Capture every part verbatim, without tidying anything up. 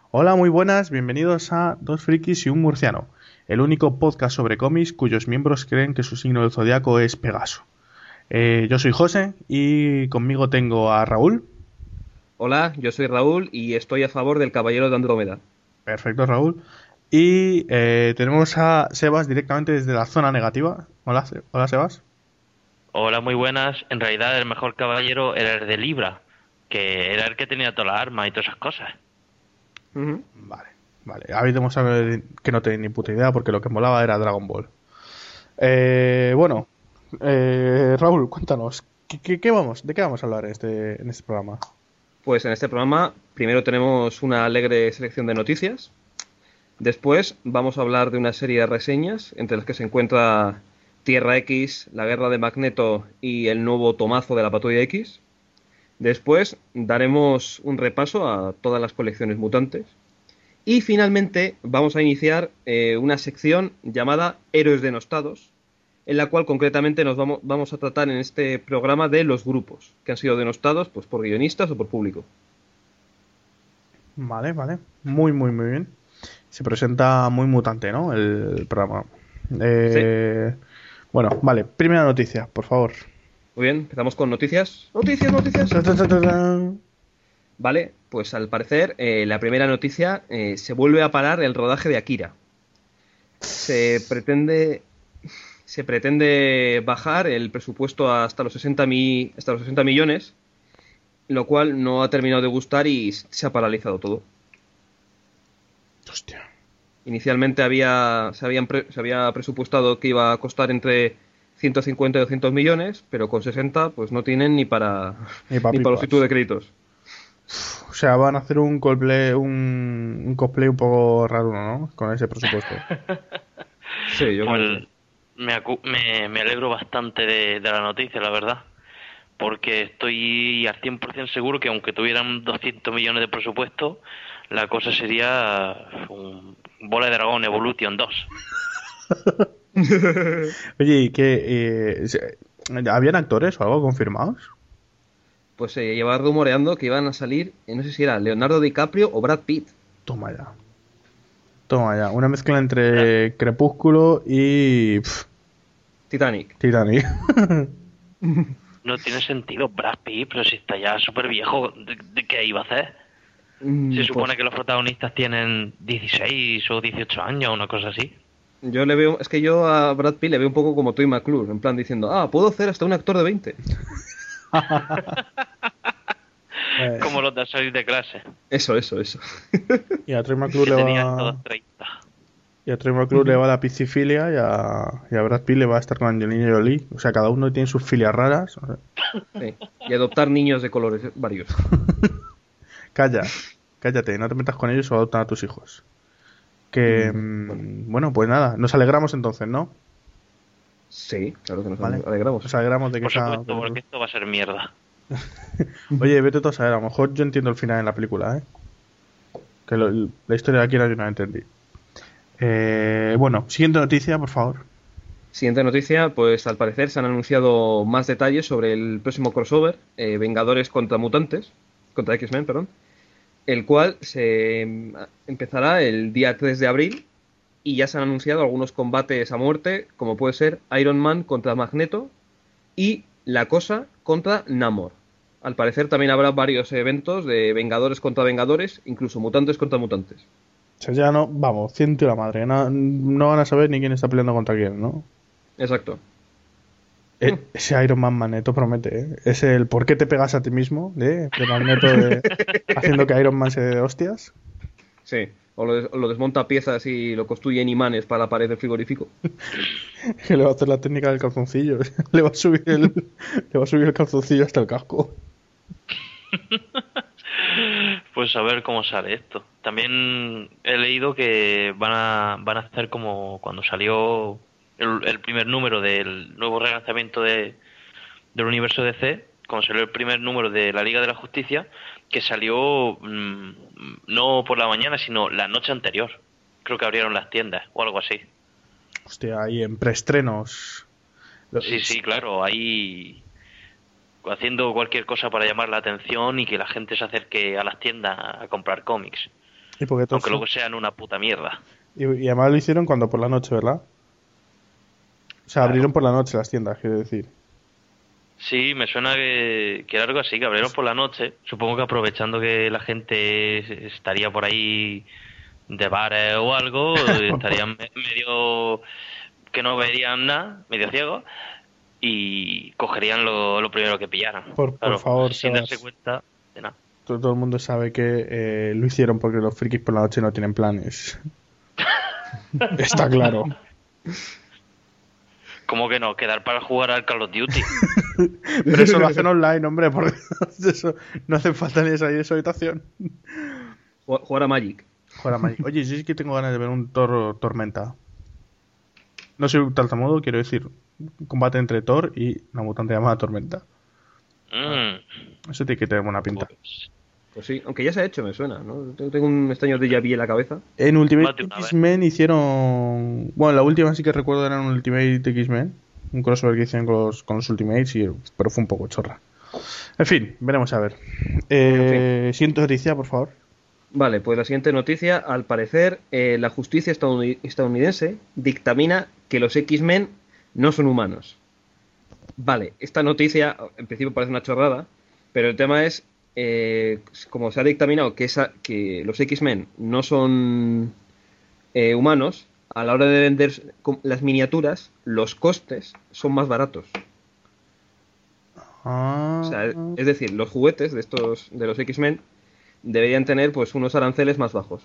Hola, muy buenas, bienvenidos a Dos Frikis y un Murciano, el único podcast sobre cómics cuyos miembros creen que su signo del zodiaco es Pegaso. Eh, yo soy José y conmigo tengo a Raúl. Hola, yo soy Raúl y estoy a favor del Caballero de Andrómeda. Perfecto, Raúl. Y eh, tenemos a Sebas directamente desde la zona negativa. Hola, Se- hola Sebas. Hola, muy buenas. En realidad el mejor caballero era el de Libra, que era el que tenía todas las armas y todas esas cosas. Ujú. Vale, vale. Habéis demostrado que no tenéis ni puta idea porque lo que molaba era Dragon Ball. Eh, bueno, eh, Raúl, cuéntanos, ¿qué, qué- qué vamos, ¿de qué vamos a hablar en este, en este programa? Pues en este programa primero tenemos una alegre selección de noticias. Después vamos a hablar de una serie de reseñas, entre las que se encuentra Tierra X, la guerra de Magneto y el nuevo tomazo de la Patrulla X. Después daremos un repaso a todas las colecciones mutantes. Y finalmente vamos a iniciar eh, una sección llamada Héroes denostados, en la cual concretamente nos vamos, vamos a tratar en este programa de los grupos que han sido denostados pues, por guionistas o por público. Vale, vale, muy, muy, muy bien. Se presenta muy mutante, ¿no? El, el programa. Sí, Eh, bueno, vale, primera noticia, por favor. muy bien, empezamos con noticias. Noticias, noticias. Ta, ta, ta, ta, ta. Vale, pues al parecer eh, la primera noticia eh, se vuelve a parar el rodaje de Akira. Se pretende se pretende bajar el presupuesto hasta los sesenta, mi, hasta los sesenta millones, lo cual no ha terminado de gustar y se ha paralizado todo. Hostia. Inicialmente había, se, habían pre, se había presupuestado que iba a costar entre ciento cincuenta y doscientos millones, pero con sesenta pues no tienen ni para Ni ni para los papipas. títulos de créditos. O sea, van a hacer un cosplay, un, un cosplay un poco raro, ¿no? Con ese presupuesto. Sí, yo creo que Pues sí. me, acu- me, me alegro bastante de, de la noticia, la verdad. Porque estoy al cien por ciento seguro que aunque tuvieran doscientos millones de presupuesto, la cosa sería un Bola de Dragón Evolution dos. Oye, ¿y qué? Eh, se- ¿habían actores o algo confirmados? Pues se lleva rumoreando que iban a salir, eh, no sé si era Leonardo DiCaprio o Brad Pitt. Toma ya. Toma ya. Una mezcla entre Crepúsculo y pf, Titanic. Titanic. No tiene sentido Brad Pitt, pero si está ya súper viejo, ¿de, de qué iba a hacer? Se Mm, supone Pues que los protagonistas tienen dieciséis o dieciocho años, una cosa así. yo le veo, es que yo a Brad Pitt le veo un poco como Toy McClure, en plan diciendo, ah, puedo hacer hasta un actor de veinte. Eh, Como los de salir de clase, Eso, eso, eso. y a Troy McClure que le tenían todos va. treinta. Y a Troy McClure le va la piscifilia y a, y a Brad Pitt le va a estar con Angelina Jolie. O sea, cada uno tiene sus filias raras. O sea, Sí. Y adoptar niños de colores varios. calla, cállate, no te metas con ellos o adoptan a tus hijos. Que, Mm, Bueno, mm, bueno, pues nada, nos alegramos entonces, ¿no? sí, claro que nos Vale. alegramos. Nos alegramos de que Por esa supuesto, película. porque esto va a ser mierda. Oye, vete tú a saber, a lo mejor yo entiendo el final en la película, ¿eh? Que lo- la historia de Akira yo no la entendí. Eh, bueno, siguiente noticia, por favor. Siguiente noticia, pues al parecer se han anunciado más detalles sobre el próximo crossover, eh, Vengadores contra Mutantes, contra X-Men, perdón, el cual se em, empezará el día tres de abril y ya se han anunciado algunos combates a muerte, como puede ser Iron Man contra Magneto y La Cosa contra Namor. Al parecer también habrá varios eventos de Vengadores contra Vengadores, incluso mutantes contra mutantes. O sea, ya no, vamos, ciento y la madre. No, no van a saber ni quién está peleando contra quién, ¿no? Exacto. E- ese Iron Man Magneto promete, ¿eh? Es el por qué te pegas a ti mismo de, de Magneto de, haciendo que Iron Man se dé de hostias. Sí. O lo, des- o lo desmonta a piezas y lo construye en imanes para la pared del frigorífico. Que le va a hacer la técnica del calzoncillo. Le va a subir el, le va a subir el calzoncillo hasta el casco. Pues a ver cómo sale esto. También he leído que van a, van a hacer como cuando salió el, el primer número del nuevo relanzamiento de, del universo D C, cuando salió el primer número de la Liga de la Justicia, que salió mmm, no por la mañana, sino la noche anterior. Creo que abrieron las tiendas o algo así. Hostia, ahí en preestrenos. Sí, sí, claro, ahí haciendo cualquier cosa para llamar la atención y que la gente se acerque a las tiendas a comprar cómics. ¿Y por qué todo Aunque eso? luego sean una puta mierda. Y, y además lo hicieron cuando por la noche, ¿verdad? O sea, Claro. abrieron por la noche las tiendas, quiero decir. Sí, me suena que, que era algo así, que abrieron por la noche. Supongo que aprovechando que la gente estaría por ahí de bares o algo, estarían me- medio que no verían nada, medio ciegos, y cogerían lo, lo primero que pillaran. Por, por Claro, favor, sin darse Sebas. cuenta de nada. Todo, todo el mundo sabe que eh, lo hicieron porque los frikis por la noche no tienen planes. Está claro. ¿Cómo que no? Quedar para jugar al Call of Duty. Pero eso lo hacen online, hombre, porque eso no hace falta ni salir de su habitación. Ju- Jugar a Magic. Jugar a Magic. Oye, yo sí que tengo ganas de ver un Thor Tormenta. No soy un tartamudo, quiero decir, un combate entre Thor y una mutante llamada Tormenta. Mm, Eso tiene que tener buena pinta. pues, Pues sí, aunque ya se ha hecho, me suena, ¿no? Tengo tengo un extraño déjà vu en la cabeza. En Más Ultimate de una vez. X-Men hicieron... Bueno, la última sí que recuerdo era un Ultimate X-Men. Un crossover que hicieron con los, con los Ultimates, y, pero fue un poco chorra. En fin, veremos a ver. Eh, Siguiente noticia, por favor. Vale, pues la siguiente noticia, al parecer, eh, la justicia estadouni- estadounidense dictamina que los X-Men no son humanos. Vale, esta noticia en principio parece una chorrada, pero el tema es, eh, como se ha dictaminado que, esa, que los X-Men no son eh, humanos, a la hora de vender com- las miniaturas, los costes son más baratos. Ah, O sea, es decir, los juguetes de estos de los X-Men deberían tener pues unos aranceles más bajos.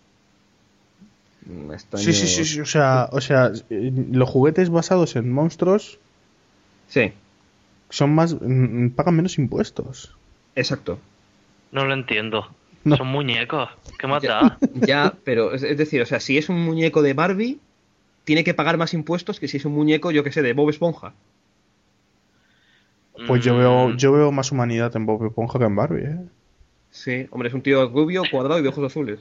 Mm, extraño- sí, sí, sí, sí, o sea, o sea, eh, los juguetes basados en monstruos Sí, son más, mm, pagan menos impuestos. exacto. no lo entiendo. No. Son muñecos. ¿Qué más Ya, da? ya, pero es, es decir, o sea, si es un muñeco de Barbie, tiene que pagar más impuestos que si es un muñeco, yo que sé, de Bob Esponja. Pues yo veo, Mm, yo veo más humanidad en Bob Esponja que en Barbie, ¿eh? Sí, hombre, es un tío rubio, cuadrado y de ojos azules.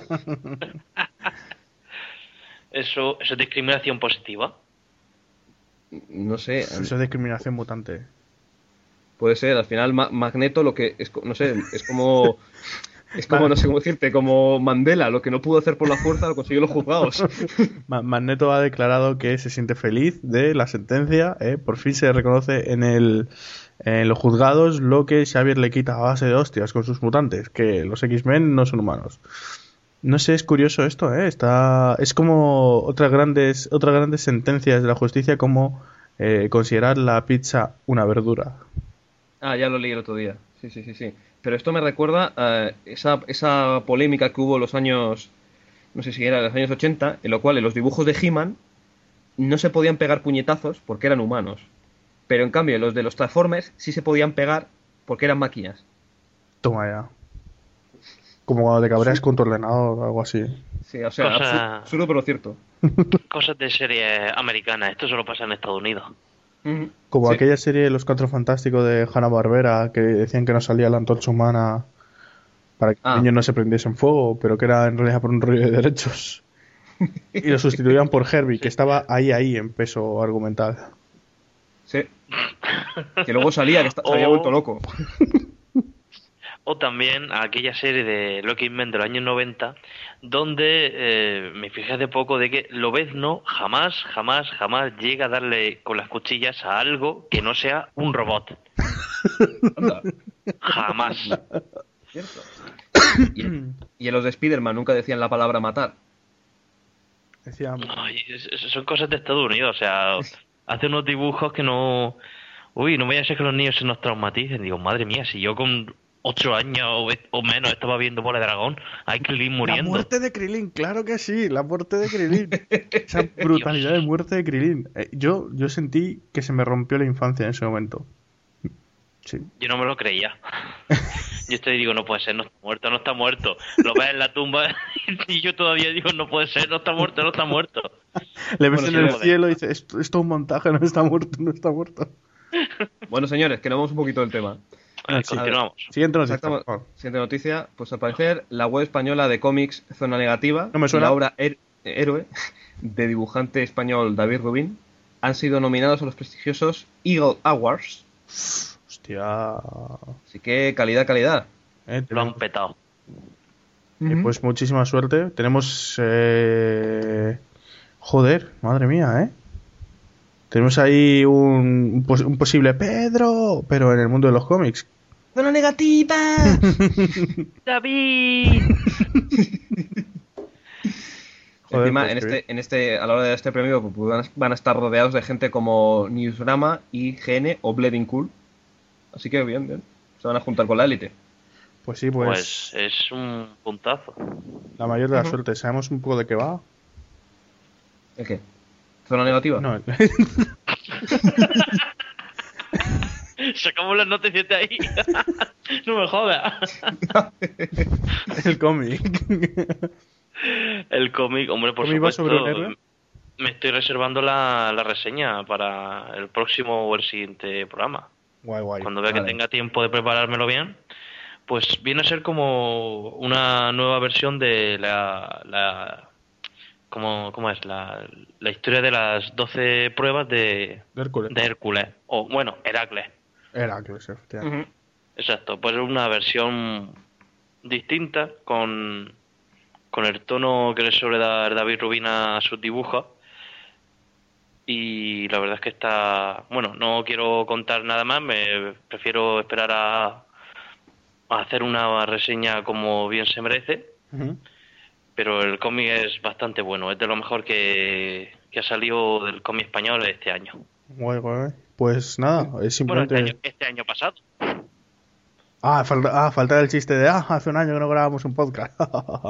Eso, eso es discriminación positiva. No sé, Eso es discriminación mutante. puede ser, al final Ma- Magneto lo que es, co- no sé, es como es como, no sé cómo decirte, como Mandela, lo que no pudo hacer por la fuerza lo consiguió los juzgados. Ma- Magneto ha declarado que se siente feliz de la sentencia, ¿eh? Por fin se reconoce en el en los juzgados lo que Xavier le quita a base de hostias con sus mutantes, que los X-Men no son humanos. No sé, es curioso esto, ¿eh? Está, es como otras grandes otras grandes sentencias de la justicia, como eh, considerar la pizza una verdura. Ah, ya lo leí el otro día. Sí, sí, sí, sí. Pero esto me recuerda a esa, esa polémica que hubo en los años, no sé si era los años ochenta, en lo cual en los dibujos de He-Man no se podían pegar puñetazos porque eran humanos. Pero en cambio, los de los Transformers sí se podían pegar porque eran máquinas. Toma ya. Como cuando te cabreas con tu ordenador o algo así. Sí, o sea, Cosa- absu- absurdo pero cierto. Cosas de series americanas. Esto solo pasa en Estados Unidos. Ujú. Como Sí. aquella serie de Los Cuatro Fantásticos de Hanna-Barbera, que decían que no salía la antorcha humana para que Ah. los niños no se prendiesen fuego, pero que era en realidad por un rollo de derechos. Y lo sustituían por Herbie, que estaba ahí, ahí en peso argumental. Sí. Que luego salía, que esta- se había O- vuelto loco. O también a aquella serie de Loki Men de los años noventa, donde eh, me fijé hace poco de que Lobezno jamás, jamás, jamás llega a darle con las cuchillas a algo que no sea un robot. Anda. Jamás. Cierto. Y, y en los de Spider-Man nunca decían la palabra matar. Decía, Ay, es- es- son cosas de Estados Unidos, o sea, hace unos dibujos que no... Uy, no vaya a ser que los niños se nos traumaticen. Digo, madre mía, si yo con ocho años o, o menos estaba viendo Bola de Dragón, hay Krillin la muriendo. muerte de Krillin, claro que sí, la muerte de Krillin. Esa brutalidad de muerte de Krillin. Eh, yo, yo sentí que se me rompió la infancia en ese momento. Sí. Yo no me lo creía. Yo estoy digo, no puede ser, no está muerto, no está muerto. Lo ves en la tumba y yo todavía digo, no puede ser, no está muerto, no está muerto. Le ves Bueno, en sí, el joder. cielo y dices, esto, esto es un montaje, no está muerto, no está muerto. Bueno, señores, que nos vamos un poquito del tema. Vale, sí. continuamos. Siguiente noticia, Exactamente. por favor. Siguiente noticia, pues al parecer la web española de cómics Zona Negativa No me y suena. la obra Her- Héroe de dibujante español David Rubin han sido nominados a los prestigiosos Eagle Awards. Hostia. Así que calidad, calidad. Eh, Lo han tenemos, petado. Uh-huh. Eh, pues muchísima suerte. Tenemos... Eh... Joder, madre mía, ¿eh? Tenemos ahí un, un, pos- un posible Pedro, pero en el mundo de los cómics. ¡Zona negativa! ¡David! Joder, encima, pues en sí. este, en este, a la hora de este premio pues, van, a, van a estar rodeados de gente como Newsrama, I G N o Bleeding Cool. Así que bien, bien. Se van a juntar con la élite. Pues sí, pues... Pues es un puntazo. La mayor de la uh-huh. suerte. ¿Sabemos un poco de qué va? ¿El qué? ¿Zona negativa? No. Sacamos las noticias de ahí. No me jodas. El cómic. El cómic, hombre, por ¿Cómic va supuesto. sobre un héroe? Me estoy reservando la, la reseña para el próximo o el siguiente programa. Guay, guay. Cuando vea vale. que tenga tiempo de preparármelo bien. Pues viene a ser como una nueva versión de la... la ¿cómo, ¿Cómo es? La, la historia de las doce pruebas de, de Hércules. De Hércules. O, bueno, Heracles. Heracles, efectivamente. Uh-huh. Exacto, pues es una versión distinta con, con el tono que le suele dar David Rubin a sus dibujos. Y la verdad es que está... Bueno, no quiero contar nada más, me prefiero esperar a, a hacer una reseña como bien se merece. Uh-huh. Pero el cómic es bastante bueno, es de lo mejor que, que ha salido del cómic español este año. Guay, guay. Pues nada, es simplemente... Bueno, este año, este año pasado. Ah, falta, ah, falta el chiste de, ah, hace un año que no grabamos un podcast.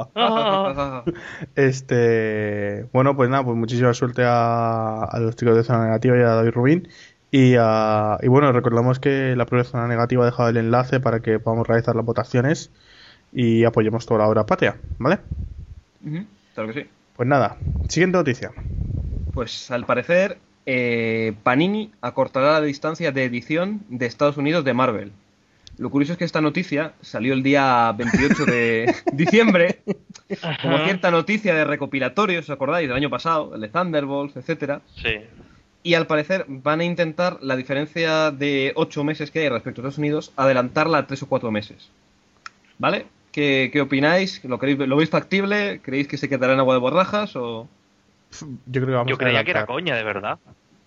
este, bueno, pues nada, pues muchísima suerte a, a los chicos de Zona Negativa y a David Rubin. Y, a, y bueno, recordamos que la propia Zona Negativa ha dejado el enlace para que podamos realizar las votaciones y apoyemos toda la obra patria, ¿vale? Uh-huh, claro que sí. Pues nada, siguiente noticia. Pues al parecer, eh, Panini acortará la distancia de edición de Estados Unidos de Marvel. Lo curioso es que esta noticia salió el día veintiocho de diciembre, como cierta noticia de recopilatorio, ¿os acordáis? Del año pasado, el de Thunderbolts, etcétera. Sí. Y al parecer van a intentar la diferencia de ocho meses que hay respecto a Estados Unidos, adelantarla a tres o cuatro meses. ¿Vale? ¿Qué, qué opináis? ¿Lo, queréis, ¿Lo veis factible? ¿Creéis que se quedará en agua de borrajas? O... Yo creo que vamos Yo a creía adelantar. que era coña, de verdad.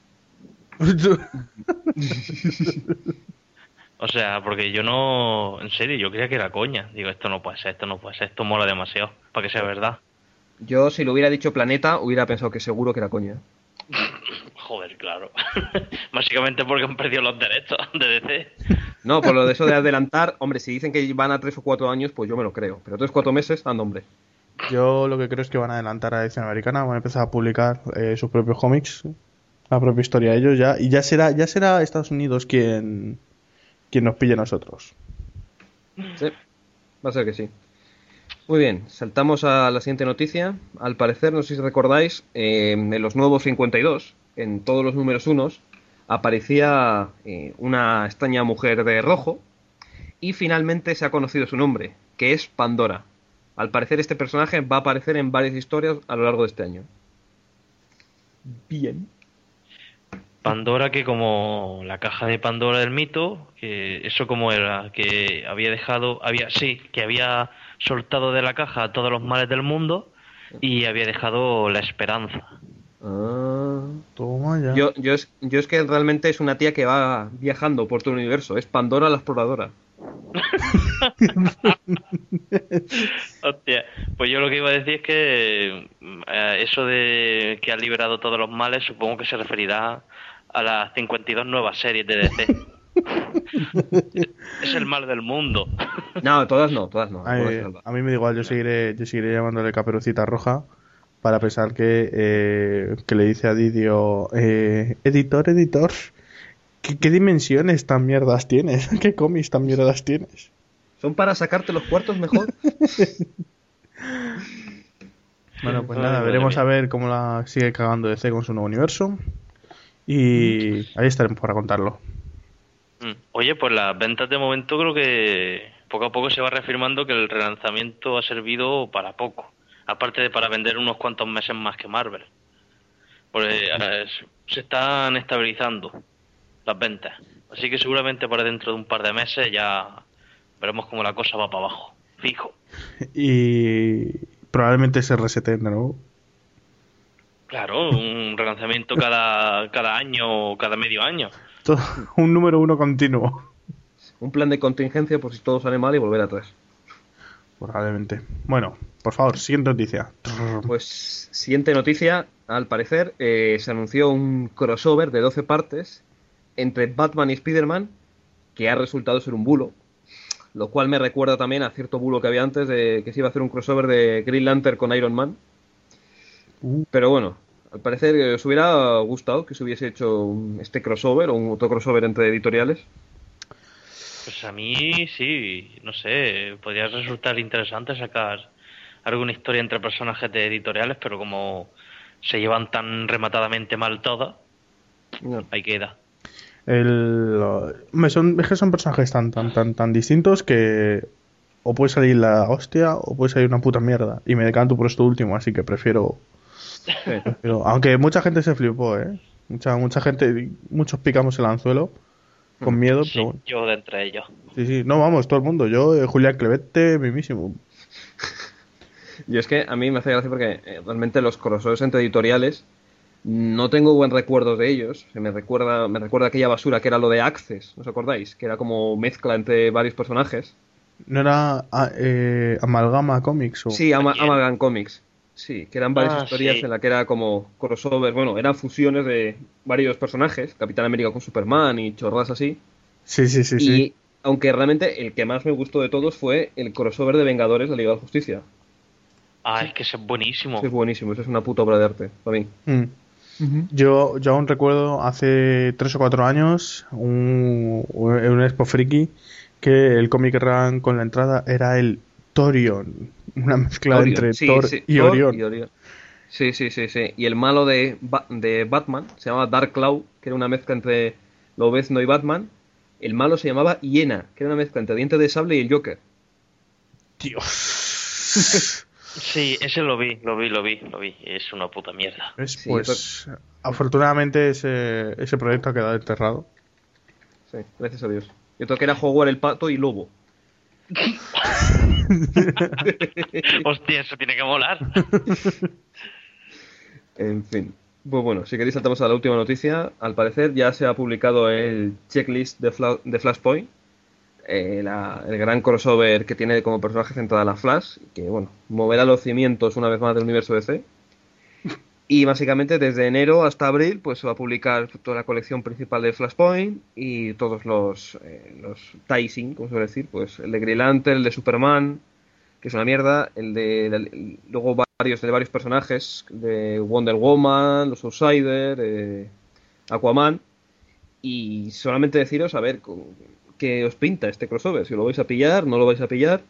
O sea, porque yo no... En serio, yo creía que era coña. Digo, esto no puede ser, esto no puede ser, esto mola demasiado, para que sea verdad. Yo, si lo hubiera dicho Planeta, hubiera pensado que seguro que era coña. Joder, claro. Básicamente porque han perdido los derechos de D C. No, por lo de eso de adelantar, hombre, si dicen que van a tres o cuatro años, pues yo me lo creo. Pero tres o cuatro meses, anda, hombre. Yo lo que creo es que van a adelantar a la edición americana, van a empezar a publicar eh, sus propios cómics, la propia historia de ellos ya, y ya será, ya será Estados Unidos quien, quien nos pille a nosotros. Sí, va a ser que sí. Muy bien, saltamos a la siguiente noticia. Al parecer, no sé si recordáis, eh, en los nuevos cincuenta y dos, en todos los números unos, aparecía eh, una extraña mujer de rojo y finalmente se ha conocido su nombre, que es Pandora. Al parecer este personaje va a aparecer en varias historias a lo largo de este año. Bien. Pandora, que como la caja de Pandora del mito, que eso como era, que había dejado, había sí, que había soltado de la caja todos los males del mundo y había dejado la esperanza. Ah, toma ya. Yo, yo, es, yo es que realmente es una tía que va viajando por todo el universo, es Pandora la exploradora. Hostia, pues yo lo que iba a decir es que eh, eso de que ha liberado todos los males supongo que se referirá a las cincuenta y dos nuevas series de D C. Es el mal del mundo. No, todas no, todas no. A mí, a mí me da igual, yo seguiré, yo seguiré llamándole Caperucita Roja para pensar que, eh, que le dice a Didio, eh, editor, editor, ¿qué, ¿qué dimensiones tan mierdas tienes? ¿Qué cómics tan mierdas tienes? ¿Son para sacarte los cuartos mejor? Bueno, pues nada, veremos a ver cómo la sigue cagando D C con su nuevo universo. Y ahí estaremos para contarlo. Oye, pues las ventas de momento creo que poco a poco se va reafirmando que el relanzamiento ha servido para poco. Aparte de para vender unos cuantos meses más que Marvel. Porque eh, se están estabilizando las ventas. Así que seguramente para dentro de un par de meses ya veremos cómo la cosa va para abajo. Fijo. Y probablemente se reseten de nuevo. Claro, un relanzamiento cada, cada año o cada medio año. Todo, un número uno continuo. Un plan de contingencia por si todo sale mal y volver atrás. Probablemente. Bueno, por favor, siguiente noticia. Pues siguiente noticia, al parecer eh, se anunció un crossover de doce partes entre Batman y Spider-Man que ha resultado ser un bulo, lo cual me recuerda también a cierto bulo que había antes de que se iba a hacer un crossover de Green Lantern con Iron Man. Uh. Pero bueno, al parecer eh, os hubiera gustado que se hubiese hecho un, este crossover o un otro crossover entre editoriales. Pues a mí sí, no sé, podría resultar interesante sacar alguna historia entre personajes de editoriales, pero como se llevan tan rematadamente mal todas, No. ahí queda. El, me son, es que son personajes tan, tan, tan, tan distintos que o puede salir la hostia o puede salir una puta mierda. Y me decanto por esto último, así que prefiero. prefiero aunque mucha gente se flipó, ¿eh? Mucha, mucha gente, muchos picamos el anzuelo con miedo, Sí, pero bueno. yo de entre ellos. Sí, sí, no vamos, todo el mundo. Yo, eh, Julián Clevete, mismísimo. Y es que a mí me hace gracia porque eh, realmente los crossovers entre editoriales no tengo buen recuerdo de ellos. Se me recuerda, me recuerda aquella basura que era lo de Access, ¿no os acordáis? Que era como mezcla entre varios personajes. ¿No era ah, eh, Amalgama Comics? O... Sí, Ama- ¿A quién? Amalgam Comics. Sí, que eran varias Ah, historias sí. en la que era como crossover, bueno, eran fusiones de varios personajes, Capitán América con Superman y chorras así. Sí, sí, sí, y sí. aunque realmente el que más me gustó de todos fue el crossover de Vengadores de la Liga de la Justicia. Ah, es que ese es buenísimo. Ese es buenísimo, eso es una puta obra de arte, para mí. Mm. Yo, yo aún recuerdo hace tres o cuatro años un, un, un Expo Friki que el cómic ran con la entrada era el Thorion, una mezcla Orion, entre sí, Thor sí, y Thor Orión. y Orion. Sí, sí, sí, sí. Y el malo de, Ba- de Batman se llamaba Dark Claw, que era una mezcla entre Lobezno y Batman. El malo se llamaba Hiena, que era una mezcla entre Dientes de Sable y el Joker. Dios. Sí, ese lo vi, lo vi, lo vi, lo vi. Es una puta mierda. ¿Ves? Sí, Pues afortunadamente ese, ese proyecto ha quedado enterrado. Sí, gracias a Dios. Y otro que era Howard el Pato y Lobo. Hostia, eso tiene que molar. En fin. Pues bueno, si queréis saltamos a la última noticia. Al parecer ya se ha publicado el checklist de, Fla- de Flashpoint. Eh, la- el gran crossover que tiene como personaje centrada la Flash. Que bueno, moverá los cimientos una vez más del universo D C. Y básicamente desde enero hasta abril pues se va a publicar toda la colección principal de Flashpoint y todos los, eh, los tie-in, como se suele decir, pues el de Green Lantern, el de Superman, que es una mierda, el de, el- luego varios de varios personajes de Wonder Woman, los Outsider, eh, Aquaman, y solamente deciros a ver con- qué os pinta este crossover, si lo vais a pillar, no lo vais a pillar.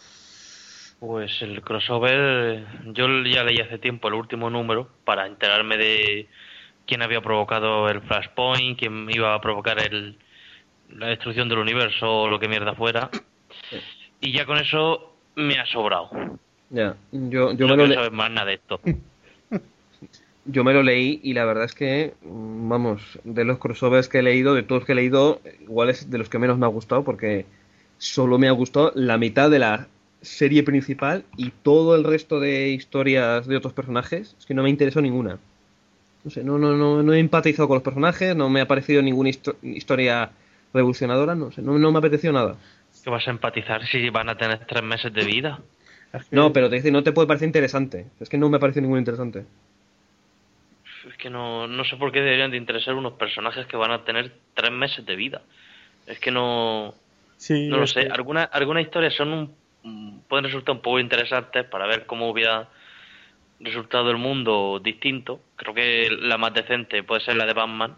Pues el crossover, yo ya leí hace tiempo el último número para enterarme de quién había provocado el Flashpoint, quién iba a provocar el, la destrucción del universo o lo que mierda fuera. Y ya con eso me ha sobrado. Ya, yo, yo no me lo quiero le- saber más nada de esto. Yo me lo leí y la verdad es que, mm, vamos, de los crossovers que he leído, de todos que he leído, igual es de los que menos me ha gustado porque solo me ha gustado la mitad de la serie principal y todo el resto de historias de otros personajes es que no me interesó ninguna. No sé, no, no, no, no he empatizado con los personajes, no me ha parecido ninguna histo- historia revolucionadora, no sé, no, no me apeteció nada. ¿Qué vas a empatizar si van a tener tres meses de vida? Es que- No, pero te dice, no te puede parecer interesante. Es que no me parece ningún interesante. Es que no, no sé por qué deberían de interesar unos personajes que van a tener tres meses de vida. Es que no... sí, No lo es sé, que- algunas algunas historias son un, mm, pueden resultar un poco interesantes para ver cómo hubiera resultado el mundo distinto. Creo que la más decente puede ser la de Batman,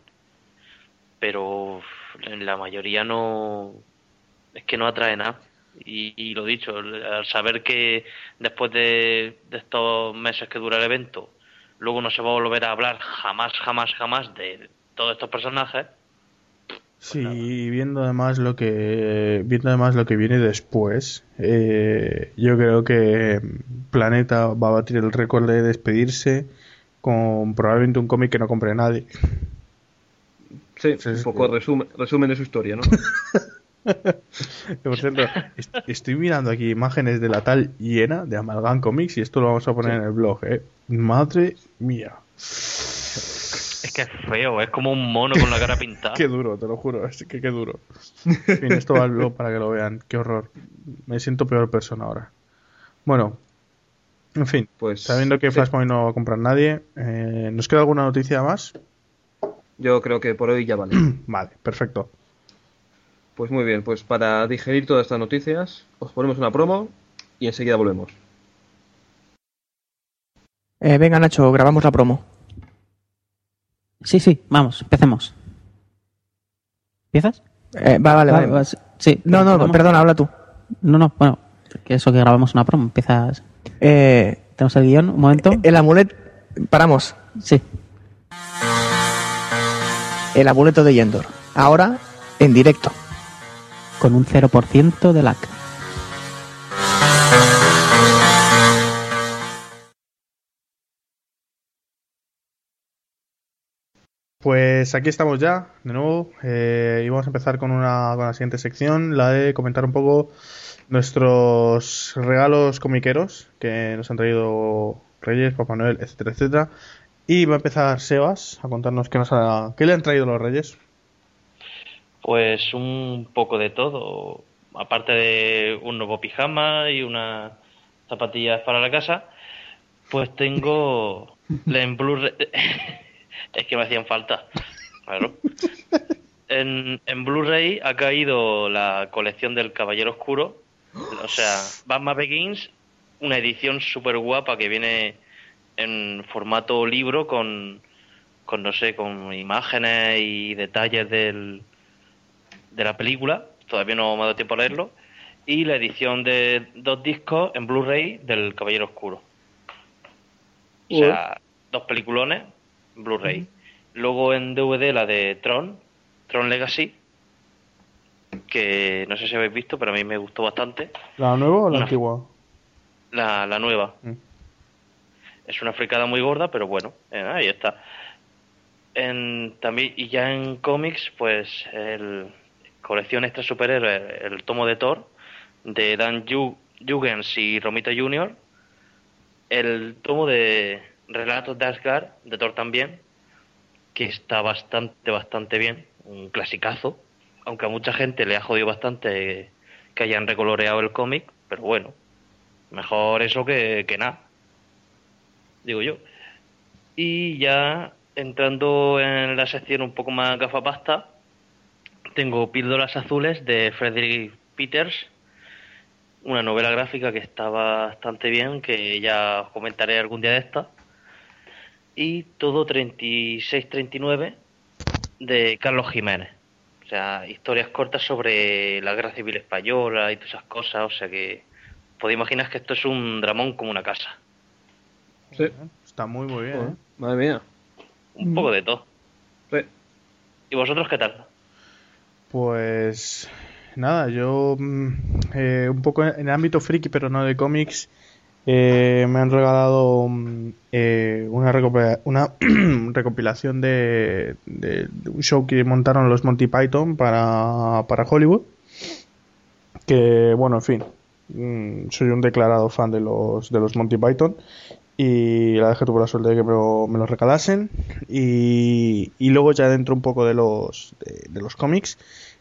pero en la mayoría no, es que no atrae nada. Y, y lo dicho, al saber que después de, de estos meses que dura el evento, luego no se va a volver a hablar jamás, jamás, jamás de todos estos personajes. Sí, nada. y viendo además lo que viendo además lo que viene después, eh, yo creo que Planeta va a batir el récord de despedirse con probablemente un cómic que no compre nadie. Sí, Pues es un poco que- resumen, resumen de su historia, ¿no? Por cierto, est- estoy mirando aquí imágenes de la tal hiena de Amalgam Comics y esto lo vamos a poner Sí. en el blog, ¿eh? Madre mía. Es que es feo, es como un mono con la cara pintada. Qué duro, te lo juro, es que qué duro. En fin, esto va al blog para que lo vean. Qué horror. Me siento peor persona ahora. Bueno, en fin, Pues sabiendo que sí, Flashpoint no va a comprar nadie, eh, ¿nos queda alguna noticia más? yo creo que por hoy ya vale. Vale, perfecto. Pues muy bien, pues para digerir todas estas noticias, os ponemos una promo y enseguida volvemos. Eh, venga, Nacho, grabamos la promo. Sí, sí, vamos, empecemos. ¿Empiezas? Eh, va, vale, Va- vale. va- sí. No, no, ¿Empezamos? perdona, habla tú. No, no, bueno, que eso que grabamos una promo, empiezas. Eh, Tenemos el guión, un momento. el amuleto... Paramos. Sí. El amuleto de Yendor. Ahora, en directo. Con un cero por ciento de lag. Pues aquí estamos ya, de nuevo, eh, y vamos a empezar con una con la siguiente sección, la de comentar un poco nuestros regalos comiqueros que nos han traído Reyes, Papá Noel, etcétera, etcétera. Y va a empezar Sebas a contarnos qué, nos ha- qué le han traído los Reyes. Pues un poco de todo. Aparte de un nuevo pijama y unas zapatillas para la casa, pues tengo en Blu-ray. Es que me hacían falta. Claro. En, en Blu-ray ha caído la colección del Caballero Oscuro. O sea, Batman Begins, una edición súper guapa que viene en formato libro con, con, no sé, con imágenes y detalles del, de la película. Todavía no me ha dado tiempo a leerlo. Y la edición de dos discos en Blu-ray del Caballero Oscuro. O sea, dos peliculones en Blu-ray. Luego en D V D la de Tron, Tron Legacy, que no sé si habéis visto, pero a mí me gustó bastante. ¿La nueva o la Una- antigua? La, la nueva. Mm. Es una fricada muy gorda, pero bueno, eh, ahí está. En, también, y ya en cómics, pues el colección extra superhéroes, el tomo de Thor, de Dan Yu- Jurgens y Romita junior El tomo de Relatos de Asgard, de Thor también, que está bastante, bastante bien. Un clasicazo. Aunque a mucha gente le ha jodido bastante que hayan recoloreado el cómic, pero bueno, mejor eso que, que nada, digo yo. Y ya entrando en la sección un poco más gafapasta, tengo Píldoras Azules de Frederick Peters, una novela gráfica que está bastante bien, que ya os comentaré algún día de esta. Y todo treinta y seis treinta y nueve de Carlos Jiménez. O sea, historias cortas sobre la Guerra Civil Española y todas esas cosas. O sea que podéis imaginar que esto es un dramón como una casa. Sí. Está muy, muy bien, Joder, ¿eh? madre mía. Un poco de todo. Sí. ¿Y vosotros qué tal? Pues nada, yo mm, eh, un poco en el ámbito friki, pero no de cómics, eh, me han regalado mm, eh, una, recopila- una recopilación de, de- de un show que montaron los Monty Python para, para Hollywood. Que bueno, en fin, mm, soy un declarado fan de los, de los Monty Python. Y la verdad es que tuve la suerte de que me lo, me lo regalasen. Y, y luego ya dentro un poco de los, de, de los cómics.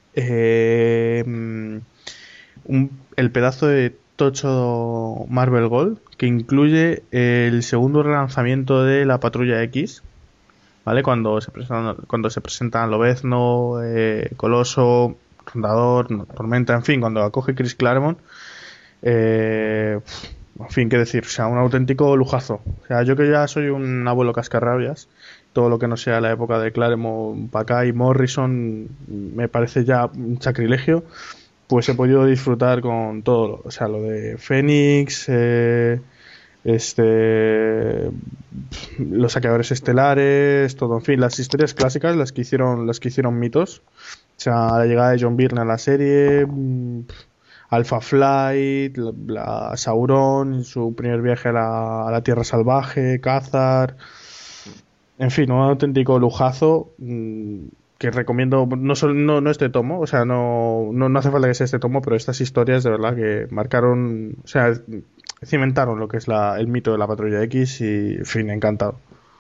Eh, mm, un- el pedazo de tocho Marvel Gold que incluye el segundo relanzamiento de la Patrulla X, ¿vale? Cuando se presentan, cuando se presentan Lobezno, eh, Coloso, Rondador, no, Tormenta, en fin, cuando acoge Chris Claremont, eh, en fin, qué decir, o sea, un auténtico lujazo. O sea, yo que ya soy un abuelo cascarrabias, todo lo que no sea la época de Claremont para acá y Morrison me parece ya un sacrilegio, pues he podido disfrutar con todo, o sea, lo de Fénix, eh, este, los saqueadores estelares, todo, en fin, las historias clásicas, las que hicieron, las que hicieron mitos, o sea, la llegada de John Byrne a la serie, mm, Alpha Flight, la, la Sauron, su primer viaje a la, a la Tierra Salvaje, Khazar, en fin, un auténtico lujazo, mmm, que recomiendo, no, solo, no, no este tomo, o sea, no, no, no hace falta que sea este tomo, pero estas historias de verdad que marcaron, o sea, cimentaron lo que es la, el mito de la Patrulla X y, en fin, encantado.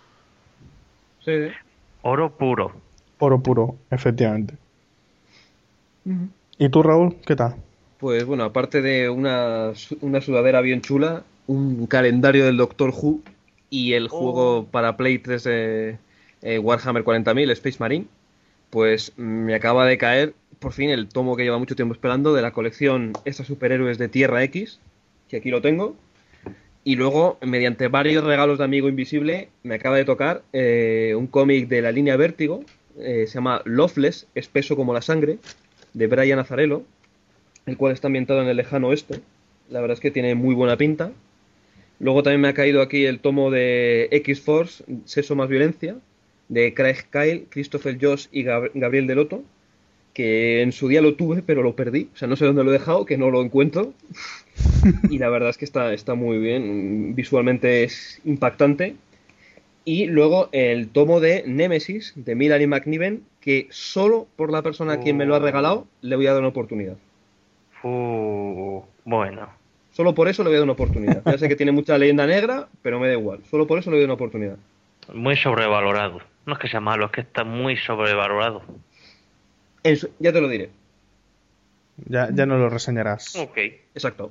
Sí, sí. Oro puro. Oro puro, efectivamente. Uh-huh. ¿Y tú, Raúl, qué tal? Pues bueno, aparte de una, una sudadera bien chula, un calendario del Doctor Who y el oh. juego para Play tres de eh, Warhammer cuarenta mil, Space Marine, pues me acaba de caer por fin el tomo que lleva mucho tiempo esperando de la colección Estos Superhéroes de Tierra X, que aquí lo tengo. Y luego, mediante varios regalos de Amigo Invisible, me acaba de tocar eh, un cómic de la línea Vértigo, eh, se llama Loveless, espeso como la sangre, de Brian Azzarello, el cual está ambientado en el lejano oeste. La verdad es que tiene muy buena pinta. Luego también me ha caído aquí el tomo de X-Force, Sexo más Violencia, de Craig Kyle, Christopher Joss y Gab- Gabriel Delotto, que en su día lo tuve, pero lo perdí. O sea, no sé dónde lo he dejado, que no lo encuentro. Y la verdad es que está, está muy bien. Visualmente es impactante. Y luego el tomo de Nemesis, de Millar y McNiven, que solo por la persona a quien me lo ha regalado le voy a dar una oportunidad. Uh, bueno. Solo por eso le voy a dar una oportunidad. Ya sé que tiene mucha leyenda negra, pero me da igual. Solo por eso le doy una oportunidad. Muy sobrevalorado. No es que sea malo, es que está muy sobrevalorado. Eso, ya te lo diré. Ya, ya no lo reseñarás. Ok. Exacto.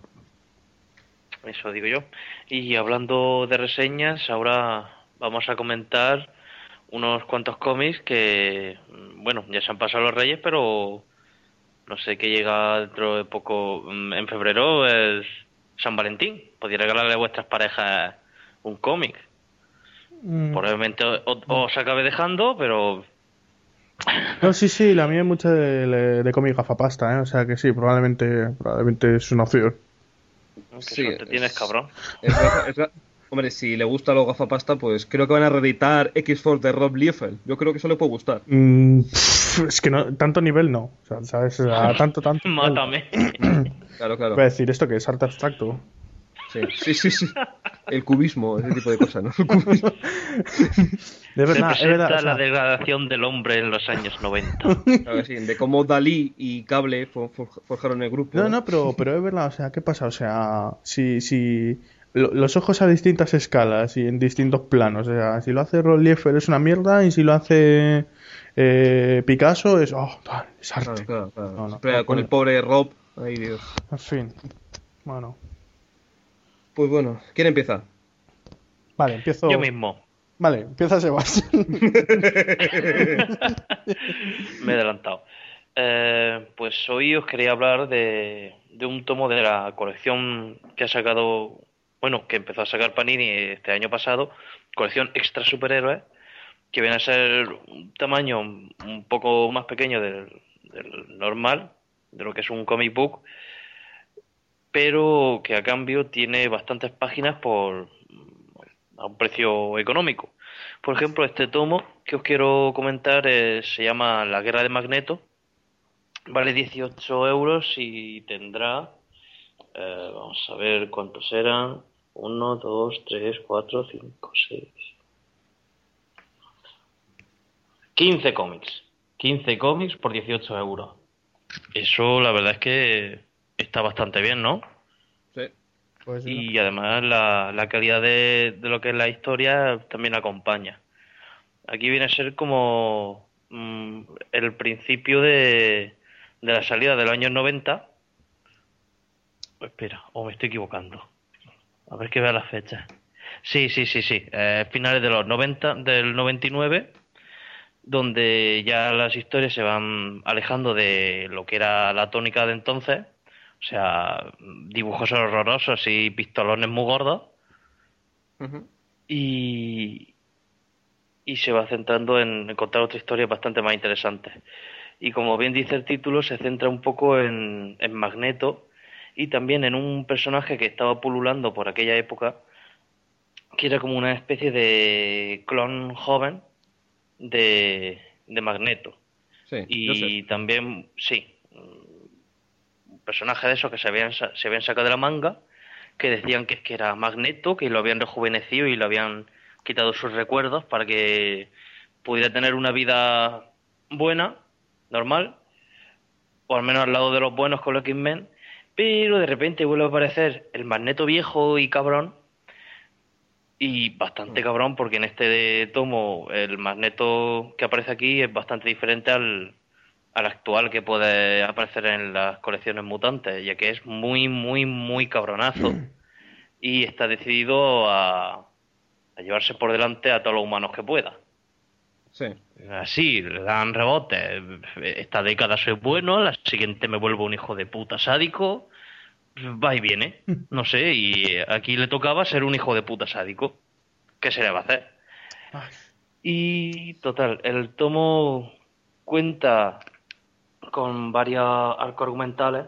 Eso digo yo. Y hablando de reseñas, ahora vamos a comentar unos cuantos cómics que, bueno, ya se han pasado los Reyes, pero no sé qué llega dentro de poco. En febrero es San Valentín. Podría regalarle a vuestras parejas un cómic. Mm. Probablemente os, os acabe dejando, pero... No, sí, sí, la mía es mucha de, de cómic gafapasta, ¿eh? O sea que sí, probablemente, probablemente es una opción. ¿Qué sí, suerte tienes, es, cabrón? Es, es, es, hombre, si le gusta lo gafapasta, pues creo que van a reeditar X-Force de Rob Liefeld. Yo creo que eso le puede gustar. Mm, pff, es que no, tanto nivel no. O sea, ¿sabes? A tanto, tanto. Mátame. Claro, claro. Voy a decir esto que es arte abstracto. Sí, sí, sí, sí. El cubismo, ese tipo de cosas, ¿no? El cubismo. De verdad, Se es verdad, presenta o sea... la degradación del hombre en los años noventa. Claro que sí, de cómo Dalí y Cable for, for, forjaron el grupo. No, no, pero, pero es verdad, o sea, ¿qué pasa? O sea, si, si lo, los ojos a distintas escalas y en distintos planos, o sea, si lo hace Rob Liefeld es una mierda y si lo hace eh, Picasso es, oh, es arte. Claro, claro, claro. No, no, Siempre no, con no. el pobre Rob, ay Dios. En fin, bueno. Pues bueno, ¿quién empieza? Vale, empiezo... Yo mismo. Vale, empieza Sebastián. Me he adelantado. Eh, pues hoy os quería hablar de, de un tomo de la colección que ha sacado, bueno, que empezó a sacar Panini este año pasado, colección Extra Superhéroes, que viene a ser un tamaño un poco más pequeño del, del normal, de lo que es un comic book, pero que a cambio tiene bastantes páginas por a un precio económico. Por ejemplo, este tomo que os quiero comentar eh, se llama La Guerra de Magneto. Vale dieciocho euros y tendrá, eh, vamos a ver cuántos eran, uno, dos, tres, cuatro, cinco, seis, quince cómics. quince cómics por dieciocho euros. Eso la verdad es que está bastante bien, ¿no? Sí. Pues, Y además la, la calidad de, de lo que es la historia también acompaña. Aquí viene a ser como mmm, el principio de, de la salida de los años noventa. Espera, o me estoy equivocando. A ver que vea las fechas. Sí, sí, sí, sí. Eh, finales de los noventa, del noventa y nueve, donde ya las historias se van alejando de lo que era la tónica de entonces. O sea, dibujos horrorosos y pistolones muy gordos. Uh-huh. Y, y se va centrando en contar otra historia bastante más interesante. Y como bien dice el título, se centra un poco en, en Magneto y también en un personaje que estaba pululando por aquella época, que era como una especie de clon joven de, de Magneto. Sí, y también, sí, personaje de esos que se habían, se habían sacado de la manga, que decían que, que era Magneto, que lo habían rejuvenecido y lo habían quitado sus recuerdos para que pudiera tener una vida buena, normal, o al menos al lado de los buenos con los X-Men, pero de repente vuelve a aparecer el Magneto viejo y cabrón, y bastante cabrón porque en este tomo el Magneto que aparece aquí es bastante diferente al, al actual que puede aparecer en las colecciones mutantes, ya que es muy, muy, muy cabronazo y está decidido a, a llevarse por delante a todos los humanos que pueda. Sí. Así, le dan rebotes. Esta década soy bueno, la siguiente me vuelvo un hijo de puta sádico. Va y viene, no sé, y aquí le tocaba ser un hijo de puta sádico. ¿Qué se le va a hacer? Ay, Y total, el tomo cuenta con varios arcos argumentales,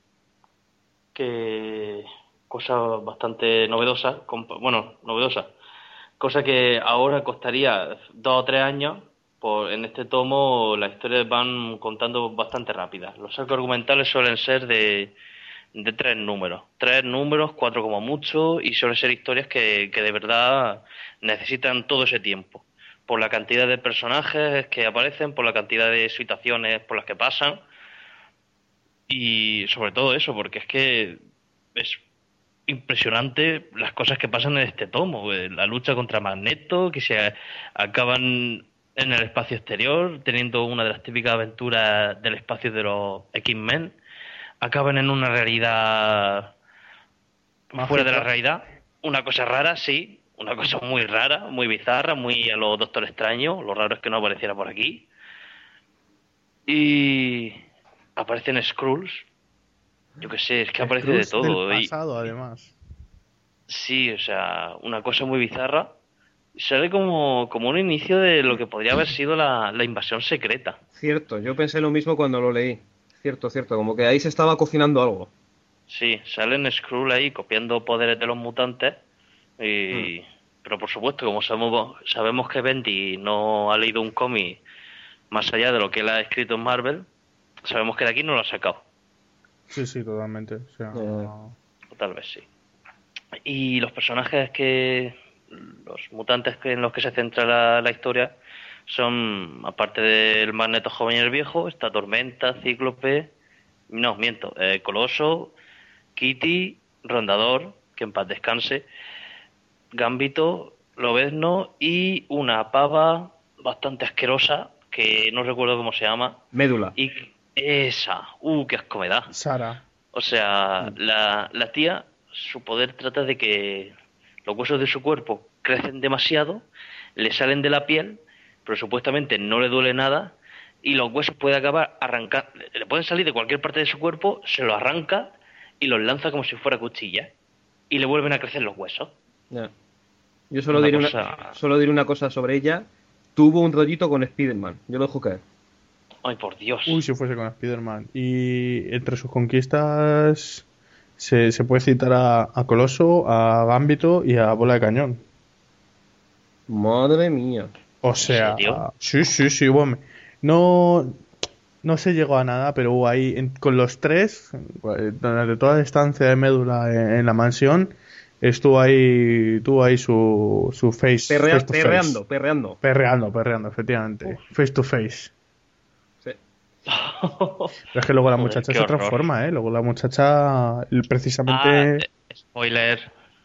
que cosas bastante novedosas, comp- bueno, novedosas, cosa que ahora costaría dos o tres años. Por, en este tomo las historias van contando bastante rápidas. Los arcos argumentales suelen ser de, de tres números, tres números, cuatro como mucho, y suelen ser historias que, que de verdad necesitan todo ese tiempo, por la cantidad de personajes que aparecen, por la cantidad de situaciones por las que pasan, y sobre todo eso, porque es que es impresionante las cosas que pasan en este tomo. eh, La lucha contra Magneto, que se acaban en el espacio exterior, teniendo una de las típicas aventuras del espacio de los X-Men, acaban en una realidad fuera de la mágica. realidad. Una cosa rara, sí, una cosa muy rara, muy bizarra, muy a lo Doctor Extraño. Lo raro es que no apareciera por aquí. Y aparecen Skrulls. Yo qué sé, es que aparece de Skrulls del todo. Y, pasado, además. sí, o sea, una cosa muy bizarra. Sale como, como un inicio de lo que podría haber sido la, la invasión secreta. Cierto, yo pensé lo mismo cuando lo leí. Cierto, cierto, como que ahí se estaba cocinando algo. Sí, salen Skrull ahí copiando poderes de los mutantes. Mm. Y... Pero por supuesto, como sabemos, sabemos que Bendy no ha leído un cómic más allá de lo que él ha escrito en Marvel, sabemos que de aquí no lo ha sacado. Sí, sí, totalmente. O sea, Eh, O tal vez sí. Y los personajes que... Los mutantes que en los que se centra la, la historia son, aparte del Magneto joven y el viejo, está Tormenta, Cíclope... No, miento. Eh, Coloso, Kitty, Rondador, que en paz descanse, Gambito, Lobezno y una pava bastante asquerosa que no recuerdo cómo se llama. Médula. Y esa, uh, qué asco me da. Sara. O sea, Mm. la, la tía, su poder trata de que los huesos de su cuerpo crecen demasiado, le salen de la piel, pero supuestamente no le duele nada, y los huesos puede acabar arrancar, le pueden salir de cualquier parte de su cuerpo, se los arranca y los lanza como si fuera cuchilla, y le vuelven a crecer los huesos. Ya. Yo solo Una diré cosa... una, solo diré una cosa sobre ella. Tuvo un rollito con Spider-Man. Yo lo dejo caer. Ay, por Dios. Uy, si fuese con Spider-Man. Y entre sus conquistas se, se puede citar a, a Coloso, a Gambito y a Bola de Cañón. Madre mía. O sea, serio? sí, sí, sí, bueno, no, no se llegó a nada, pero hubo ahí en- con los tres, eh, durante toda la estancia de Médula en, en la mansión, estuvo ahí, tuvo ahí su, su face, Perrea- face to face. perreando, perreando. Perreando, perreando, efectivamente. Face to face. Sí. Pero es que luego la Joder, muchacha qué se horror. transforma, ¿eh? Luego la muchacha, Ah, precisamente... eh, spoiler.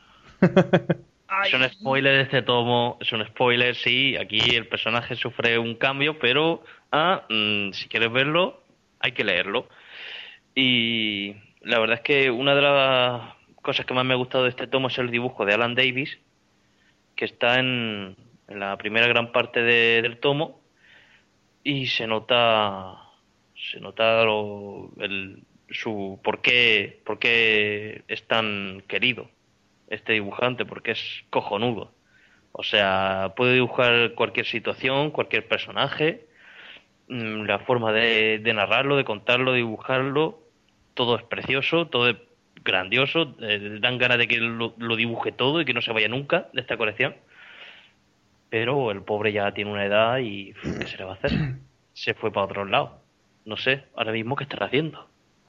Es un spoiler de este tomo, es un spoiler, sí, aquí el personaje sufre un cambio, pero ah, mm, si quieres verlo, hay que leerlo. Y la verdad es que una de las cosas que más me ha gustado de este tomo es el dibujo de Alan Davis, que está en, en la primera gran parte de- del tomo, y se nota, se nota lo- el, su por qué, por qué es tan querido este dibujante, porque es cojonudo. O sea, puede dibujar cualquier situación, cualquier personaje, mm, la forma de, de narrarlo, de contarlo, de dibujarlo, todo es precioso, todo es grandioso, eh, dan ganas de que lo, lo dibuje todo y que no se vaya nunca de esta colección. Pero el pobre ya tiene una edad y uf, ¿qué se le va a hacer? Se fue para otro lado. No sé, ahora mismo qué estará haciendo.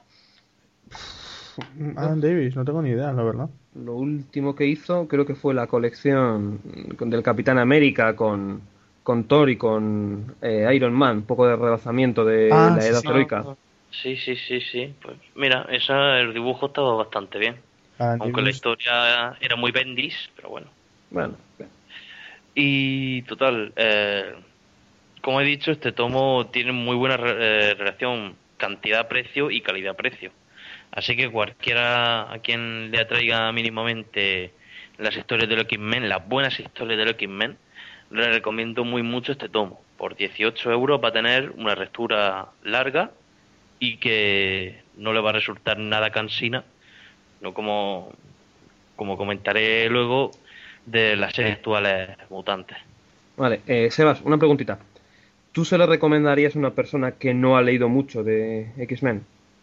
Alan Davis, no tengo ni idea, la verdad. Lo último que hizo creo que fue la colección del Capitán América con, con Thor y con eh, Iron Man, un poco de relanzamiento de Ah, la sí, edad sí. heroica. Sí, sí, sí, sí. Pues mira, esa, el dibujo estaba bastante bien. Ah, Aunque la News. historia era muy Bendis, pero bueno. Bueno, Y total, eh, como he dicho, este tomo tiene muy buena re- eh, relación cantidad-precio y calidad-precio. Así que cualquiera a quien le atraiga mínimamente las historias de los X-Men, las buenas historias de los X-Men, le recomiendo muy mucho este tomo. Por dieciocho euros va a tener una lectura larga y que no le va a resultar nada cansina, no como, como comentaré luego de las series actuales mutantes. vale. Eh, Sebas, una preguntita. ¿Tú se le recomendarías a una persona que no ha leído mucho de X-Men?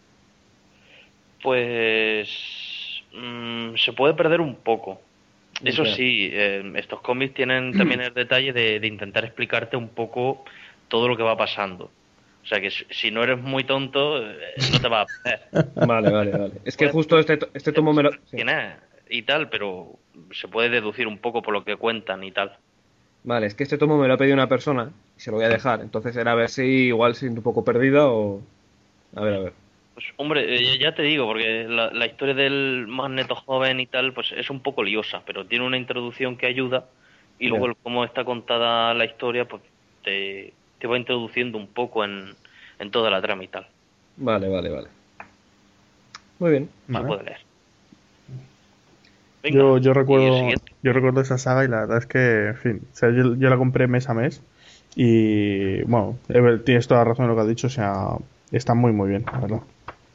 Pues mm, se puede perder un poco. Eso Ya. sí, eh, estos cómics tienen también el detalle de, de intentar explicarte un poco todo lo que va pasando. O sea que si, si no eres muy tonto, eh, no te va a perder. Vale, vale, vale. Es que Puedes justo este, to- este tomo me lo... saber sí. quién es y tal, pero se puede deducir un poco por lo que cuentan y tal. Vale, es que este tomo me lo ha pedido una persona y se lo voy a dejar. Entonces era a ver si igual siento un poco perdida o... A ver, a ver. Pues hombre, eh, ya te digo, porque la, la historia del Magneto joven y tal, pues es un poco liosa, pero tiene una introducción que ayuda y luego Ya. el cómo está contada la historia, pues te, te va introduciendo un poco en, en toda la trama y tal. Vale, vale, vale. Muy bien. Se Vale. puede leer. Venga, Yo, yo y el recuerdo siguiente. yo recuerdo esa saga y la verdad es que, en fin, o sea, yo, yo la compré mes a mes y, bueno, Ever, tienes toda la razón en lo que has dicho, o sea, está muy muy bien, la verdad.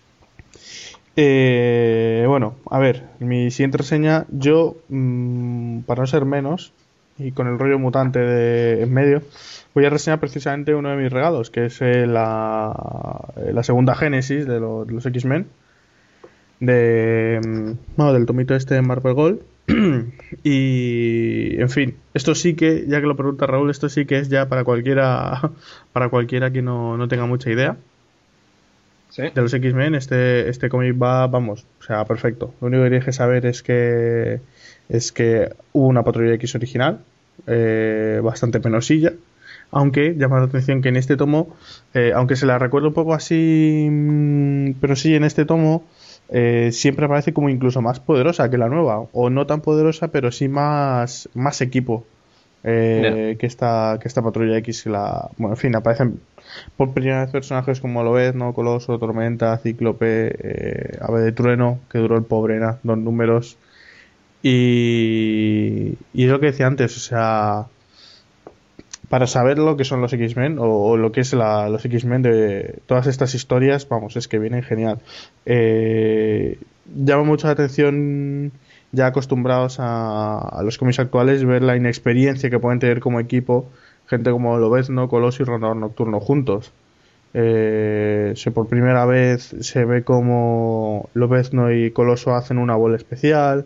Eh, bueno, a ver, mi siguiente reseña, yo, mmm, para no ser menos, y con el rollo mutante de en medio, voy a reseñar precisamente uno de mis regalos, que es eh, la, la segunda génesis de, lo- de los X-Men, de, mm, bueno, del tomito este de Marvel Gold. Y, en fin, esto sí que, ya que lo pregunta Raúl, esto sí que es ya para cualquiera, para cualquiera que no, no tenga mucha idea Sí. de los X-Men. Este, este cómic va, vamos, o sea, perfecto. Lo único que tienes que saber es que es que hubo una Patrulla X original, eh, bastante penosilla, aunque llama la atención que en este tomo, eh, aunque se la recuerda un poco así, mm, pero sí, en este tomo eh, siempre aparece como incluso más poderosa que la nueva, o no tan poderosa, pero sí más, más equipo eh, que esta que esta Patrulla X. La, bueno, en fin, aparecen por primera vez personajes como Lobezno, Coloso, Tormenta, Cíclope, eh, Ave de Trueno, que duró el pobre en dos números. Y, y es lo que decía antes, o sea, para saber lo que son los X-Men o, o lo que es la, los X-Men de todas estas historias, vamos, es que vienen genial. Eh, llama mucho la atención, ya acostumbrados a, a los cómics actuales, ver la inexperiencia que pueden tener como equipo gente como Lobezno, Coloso y Rondador Nocturno juntos. Eh, se por primera vez se ve como Lobezno y Coloso hacen una bola especial,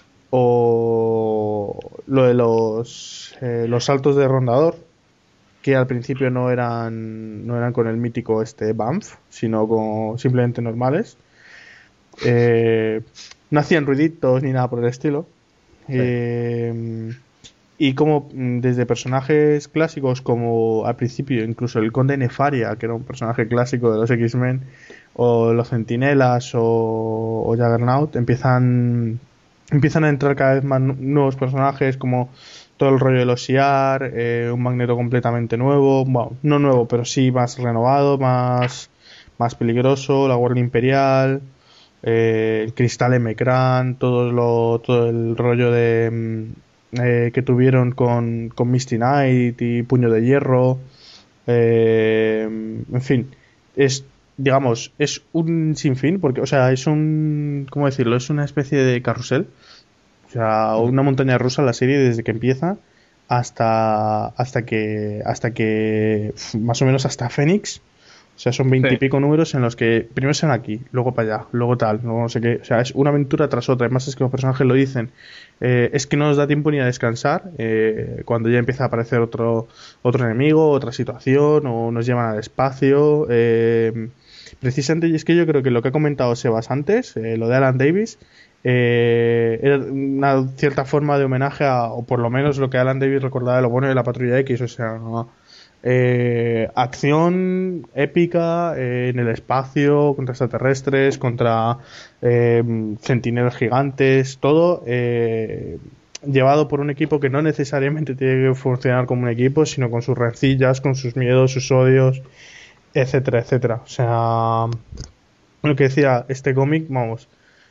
o lo de los eh, los saltos de Rondador, que al principio no eran no eran con el mítico este Banff, sino con simplemente normales. Eh, no hacían ruiditos ni nada por el estilo. Sí. Eh, y como mm, desde personajes clásicos como al principio incluso el Conde Nefaria, que era un personaje clásico de los X-Men, o los Centinelas o, o Juggernaut, empiezan empiezan a entrar cada vez más nu- nuevos personajes, como todo el rollo de los S I A R, eh, un Magneto completamente nuevo, bueno, no nuevo, pero sí más renovado, más, más peligroso, la Guardia Imperial, eh, el Cristal Emecran, todo, lo, todo el rollo de mm, eh, que tuvieron con, con Misty Knight y Puño de Hierro, eh, en fin, es, digamos, es un sinfín, porque, o sea, es un, ¿cómo decirlo? Es una especie de carrusel, o sea, una montaña rusa la serie desde que empieza hasta hasta que hasta que pf, más o menos hasta Fénix. O sea, son veinte Sí. y pico números en los que primero se van aquí, luego para allá, luego tal, luego no sé qué. O sea, es una aventura tras otra. Además es que los personajes lo dicen. Eh, es que no nos da tiempo ni a descansar eh, cuando ya empieza a aparecer otro otro enemigo, otra situación, o nos llevan al espacio. Eh, precisamente, y es que yo creo que lo que ha comentado Sebas antes, eh, lo de Alan Davis, eh, era una cierta forma de homenaje a, o por lo menos lo que Alan Davis recordaba de lo bueno de la Patrulla X, o sea, ¿no? eh, acción épica eh, en el espacio, contra extraterrestres, contra eh, centinelas gigantes, todo eh, llevado por un equipo que no necesariamente tiene que funcionar como un equipo, sino con sus rencillas, con sus miedos, sus odios, etcétera, etcétera. O sea, lo que decía este cómic, vamos,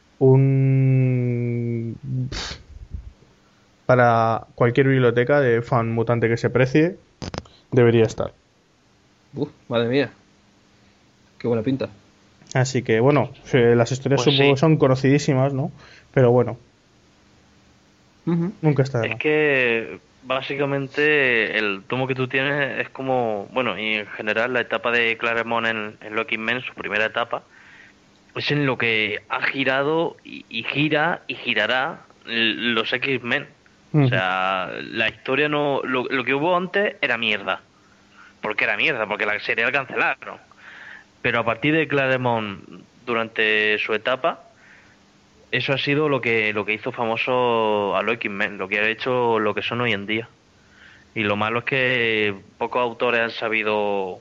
un pff, para cualquier biblioteca de fan mutante que se precie debería estar. Uf, madre mía. Qué buena pinta. Así que bueno, eh, las historias Pues supongo sí. son conocidísimas, ¿no? Pero bueno, Ujú. nunca está de Es más. que básicamente el tomo que tú tienes es como, bueno, y en general la etapa de Claremont en, en los X-Men, su primera etapa, es en lo que ha girado y, y gira y girará l- los X-Men. O sea, la historia no... Lo, lo que hubo antes era mierda. ¿Por qué era mierda? Porque la serie la cancelaron. Pero a partir de Claremont, durante su etapa, eso ha sido lo que lo que hizo famoso a los X-Men, lo que ha hecho lo que son hoy en día. Y lo malo es que pocos autores han sabido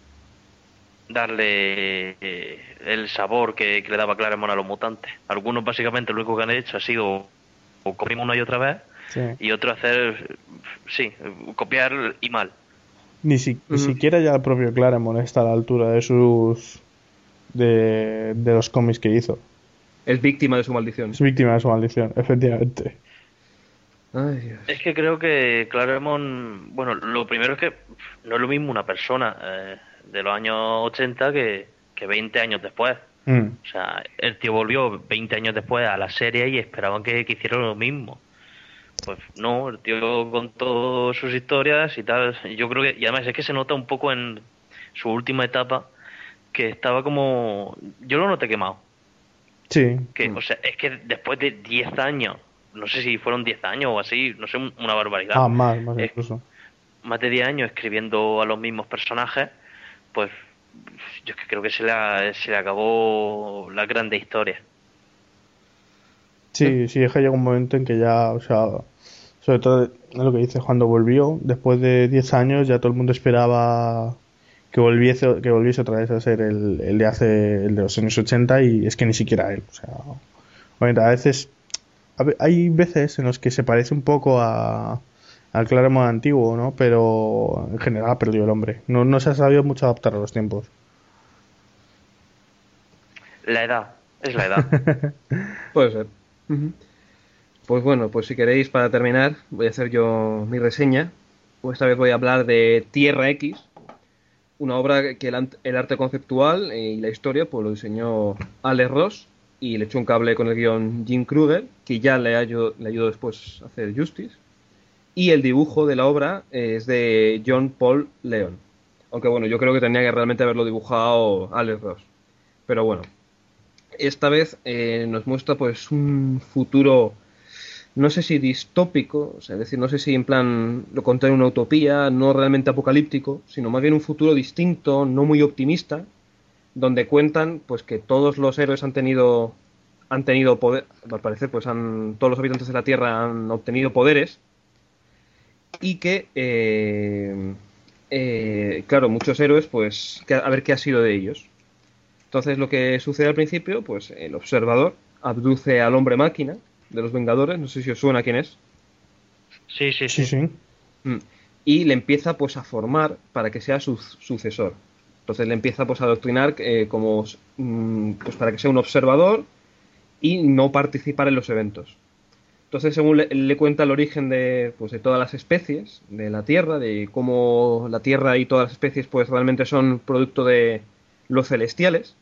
darle eh, el sabor que, que le daba Claremont a los mutantes. Algunos básicamente lo único que han hecho ha sido o copiar una y otra vez, Sí. y otros hacer, sí, copiar y mal. Ni, si- ni Ujú. siquiera ya el propio Claremont está a la altura de sus de, de los cómics que hizo. Es víctima de su maldición. Es víctima de su maldición, efectivamente. Ay, Dios. Es que creo que Claremont, bueno, lo primero es que no es lo mismo una persona eh, de los años ochenta que, que veinte años después. Mm. O sea, el tío volvió veinte años después a la serie y esperaban que, que hiciera lo mismo. Pues no, el tío contó sus historias y tal. Yo creo que, y además es que se nota un poco en su última etapa que estaba como, yo lo noté quemado. Sí. Que, o sea, es que después de diez años, no sé si fueron diez años o así, no sé, una barbaridad. Ah, más, más Es- incluso. más de diez años escribiendo a los mismos personajes, pues yo es que creo que se le, ha- se le acabó la grande historia. Sí, sí, es que llega un momento en que ya, o sea, sobre todo es lo que dice, cuando volvió, después de diez años, ya todo el mundo esperaba que volviese, que volviese otra vez a ser el, el de hace, el de los años ochenta, y es que ni siquiera él, o sea, obviamente, a veces, a ve- hay veces en los que se parece un poco a, al Claremont antiguo, ¿no? Pero en general ha perdido el hombre, no, no se ha sabido mucho adaptar a los tiempos. La edad, es la edad. Puede ser. Ujú. Pues bueno, pues si queréis, para terminar, voy a hacer yo mi reseña. Pues esta vez voy a hablar de Tierra X, una obra que el, ant- el arte conceptual y la historia pues lo diseñó Alex Ross y le echó un cable con el guión Jim Kruger, que ya le ayudó, le ayudó después a hacer Justice. Y el dibujo de la obra es de John Paul Leon. Aunque bueno, yo creo que tenía que realmente haberlo dibujado Alex Ross. Pero bueno, esta vez eh, nos muestra pues un futuro, no sé si distópico, o sea, es decir, no sé si en plan lo contrario una utopía, no realmente apocalíptico, sino más bien un futuro distinto, no muy optimista, donde cuentan pues que todos los héroes han tenido han tenido poder, al parecer pues han todos los habitantes de la Tierra han obtenido poderes y que eh, eh, claro, muchos héroes pues que, a ver qué ha sido de ellos. Entonces lo que sucede al principio, pues el observador abduce al hombre máquina de los Vengadores, no sé si os suena quién es. Sí, sí, Sí, sí. sí. Mm. Y le empieza pues a formar para que sea su sucesor. Entonces le empieza pues a adoctrinar eh, como mm, pues para que sea un observador y no participar en los eventos. Entonces según le, le cuenta el origen de pues de todas las especies de la Tierra, de cómo la Tierra y todas las especies pues realmente son producto de los celestiales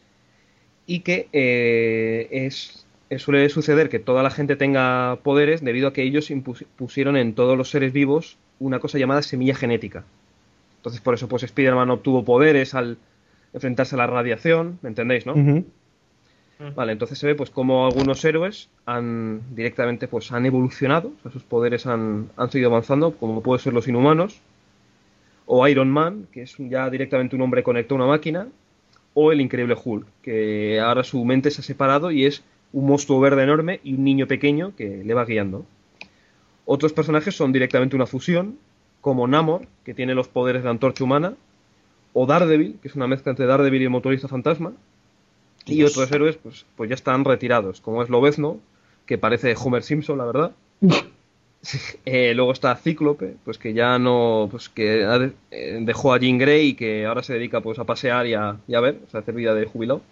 y que eh, es, es- suele suceder que toda la gente tenga poderes debido a que ellos impus- pusieron en todos los seres vivos una cosa llamada semilla genética. Entonces por eso pues Spider-Man obtuvo poderes al enfrentarse a la radiación, ¿me entendéis, no? Ujú. Vale, entonces se ve pues como algunos héroes han directamente pues han evolucionado, o sea, sus poderes han, han seguido avanzando, como pueden ser los inhumanos, o Iron Man, que es ya directamente un hombre conectado a una máquina, o el increíble Hulk, que ahora su mente se ha separado y es un monstruo verde enorme y un niño pequeño que le va guiando. Otros personajes son directamente una fusión, como Namor, que tiene los poderes de la Antorcha Humana, o Daredevil, que es una mezcla entre Daredevil y el Motorista Fantasma. Y Dios. otros héroes pues, pues ya están retirados, como es Lobezno, que parece Homer Simpson, la verdad. eh, luego está Cíclope, pues que ya no, pues que ha de- eh, dejó a Jean Grey y que ahora se dedica pues a pasear y a, y a ver, o sea, a hacer vida de jubilado.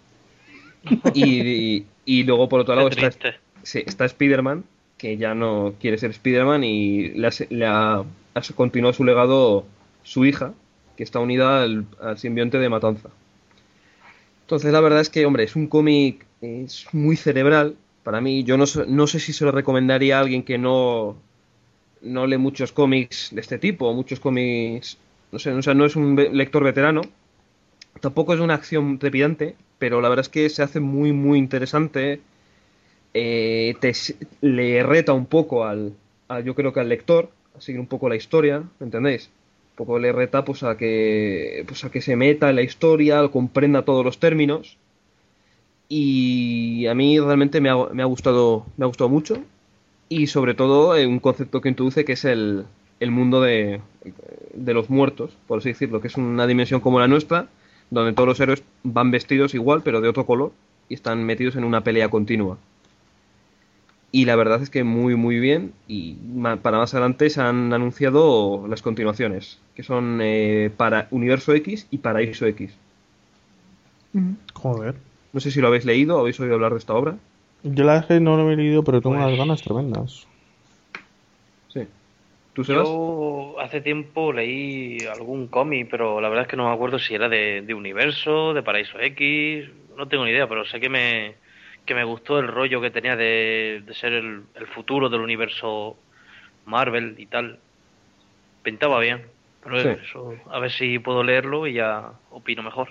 Y, y, y luego por otro Qué lado está, triste. sí, está Spider-Man, que ya no quiere ser Spider-Man y le ha, le ha, ha continuado su legado su hija, que está unida al, al simbionte de Matanza. Entonces la verdad es que, hombre, es un cómic es muy cerebral. Para mí, yo no, sé- no sé si se lo recomendaría a alguien que no, no lee muchos cómics de este tipo, muchos cómics, no sé, o sea, no es un ve- lector veterano. Tampoco es una acción trepidante, pero la verdad es que se hace muy, muy interesante. Eh, te, s- le reta un poco al, a- yo creo que al lector, a seguir un poco la historia, ¿me entendéis? Un poco le reta pues a que, pues a que se meta en la historia, comprenda todos los términos. Y a mí realmente me ha, me ha gustado, me ha gustado mucho. Y sobre todo eh, un concepto que introduce que es el, el mundo de, de los muertos, por así decirlo, que es una dimensión como la nuestra, donde todos los héroes van vestidos igual, pero de otro color, y están metidos en una pelea continua. Y la verdad es que muy, muy bien. Y ma- para más adelante se han anunciado las continuaciones, que son eh, para Universo X y Paraíso X. Joder. No sé si lo habéis leído o habéis oído hablar de esta obra. Yo la verdad es que no lo he leído, pero tengo Pues- unas ganas tremendas. Sí. ¿Tú, Sebas? Yo hace tiempo leí algún cómic, pero la verdad es que no me acuerdo si era de, de Universo, de Paraíso X, no tengo ni idea, pero sé que me, que me gustó el rollo que tenía de, de ser el, el futuro del universo Marvel y tal. Pintaba bien, pero Sí. eso, a ver si puedo leerlo y ya opino mejor.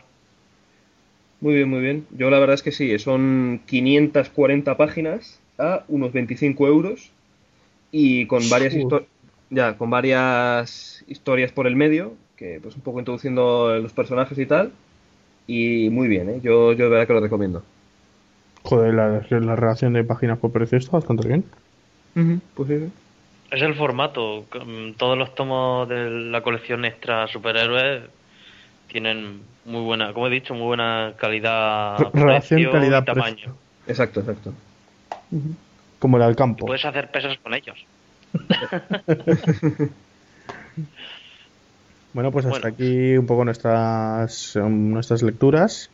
Muy bien, muy bien. Yo la verdad es que sí, son quinientas cuarenta páginas a unos veinticinco euros y con varias Uf. histo- ya, con varias historias por el medio, que pues un poco introduciendo los personajes y tal. Y muy bien, ¿eh? Yo, yo de verdad que lo recomiendo. Joder, la, la relación de páginas por precio está bastante bien. Pues sí, sí. Es el formato, mm, todos los tomos de la colección extra superhéroes tienen muy buena, como he dicho, muy buena calidad, Re- relación precio y calidad-precio. tamaño. Exacto, exacto. Como la del Y campo. puedes hacer pesas con ellos. Bueno, pues hasta Bueno. aquí un poco nuestras, um, nuestras lecturas.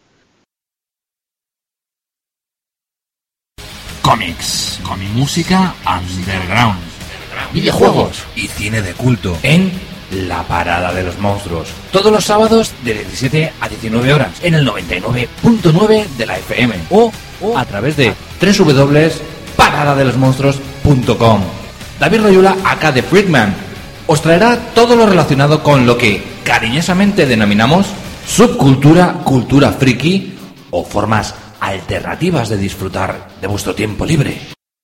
Cómics, con música underground, videojuegos y cine de culto en La Parada de los Monstruos. Todos los sábados de diecisiete a diecinueve horas en el noventa y nueve punto nueve de la F M o a través de doble u doble u doble u punto parada de los monstruos punto com. David Rayula, acá de Freakman, os traerá todo lo relacionado con lo que cariñosamente denominamos subcultura, cultura friki o formas alternativas de disfrutar de vuestro tiempo libre.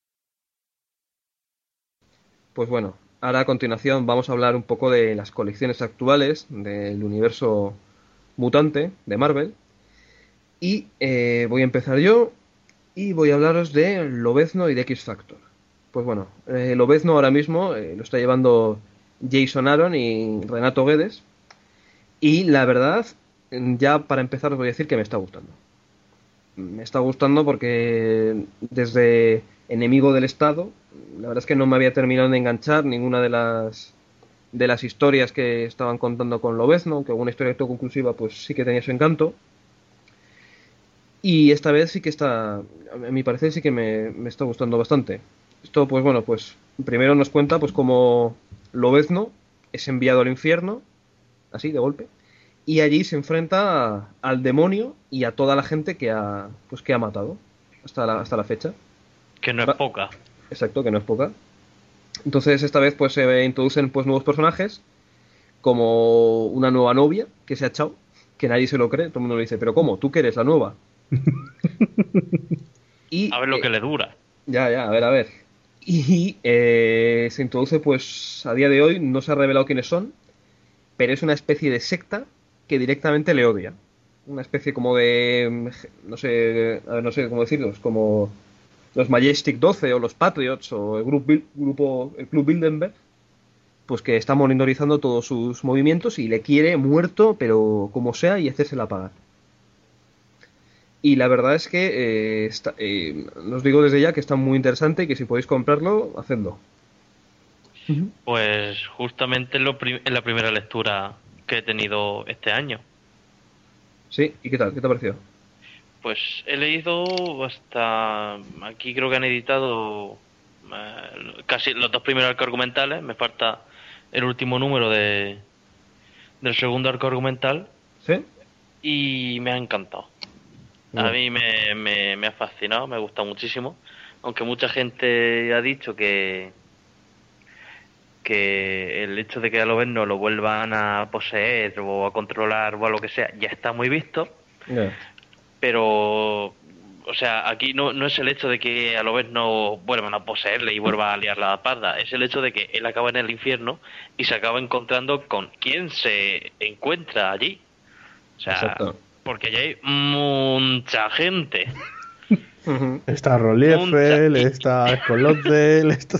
Pues bueno, ahora a continuación vamos a hablar un poco de las colecciones actuales del universo mutante de Marvel. Y eh, voy a empezar yo y voy a hablaros de Lobezno y de X-Factor. Pues bueno, eh, Lobezno ahora mismo eh, lo está llevando Jason Aaron y Renato Guedes. Y la verdad, ya para empezar os voy a decir que me está gustando. Me está gustando porque desde Enemigo del Estado, la verdad es que no me había terminado de enganchar ninguna de las de las historias que estaban contando con Lobezno, aunque alguna historia autoconclusiva pues sí que tenía su encanto. Y esta vez sí que está, a mi parecer sí que me, me está gustando bastante. Esto pues bueno, pues primero nos cuenta pues cómo Lobezno es enviado al infierno, así de golpe, y allí se enfrenta a- al demonio y a toda la gente que ha pues que ha matado hasta la, hasta la fecha. Que no Va- es poca. Exacto, que no es poca. Entonces esta vez pues se introducen pues nuevos personajes, como una nueva novia que se ha echado, que nadie se lo cree, todo el mundo le dice, pero ¿cómo? ¿Tú que eres la nueva? Y A ver lo eh, que le dura. ya, ya, a ver, a ver. Y eh, se introduce, pues, a día de hoy, no se ha revelado quiénes son, pero es una especie de secta que directamente le odia. Una especie como de, no sé, a ver, no sé cómo decirlo, es como los Majestic doce o los Patriots o el grupo, grupo el Club Bilderberg, pues que está monitorizando todos sus movimientos y le quiere muerto, pero como sea, y hacérsela pagar. Y la verdad es que eh, está, eh, os digo desde ya que está muy interesante y que si podéis comprarlo, hacedlo. Pues justamente en, lo prim- en la primera lectura que he tenido este año. Sí, ¿y qué tal? ¿Qué te ha parecido? Pues he leído hasta... Aquí creo que han editado eh, casi los dos primeros arcos argumentales. Me falta el último número de del segundo arco argumental. ¿Sí? Y me ha encantado. Bueno. A mí me, me, me ha fascinado, me gusta muchísimo. Aunque mucha gente ha dicho que que el hecho de que a lo no lo vuelvan a poseer o a controlar o a lo que sea ya está muy visto. Yeah. Pero, o sea, aquí no, no es el hecho de que a lo vez no vuelvan a poseerle y vuelva a liar la parda, es el hecho de que él acaba en el infierno y se acaba encontrando con quien se encuentra allí. O sea, Exacto. porque allí hay mucha gente. Está Roliefel, Mucha- está Skolodzel, está...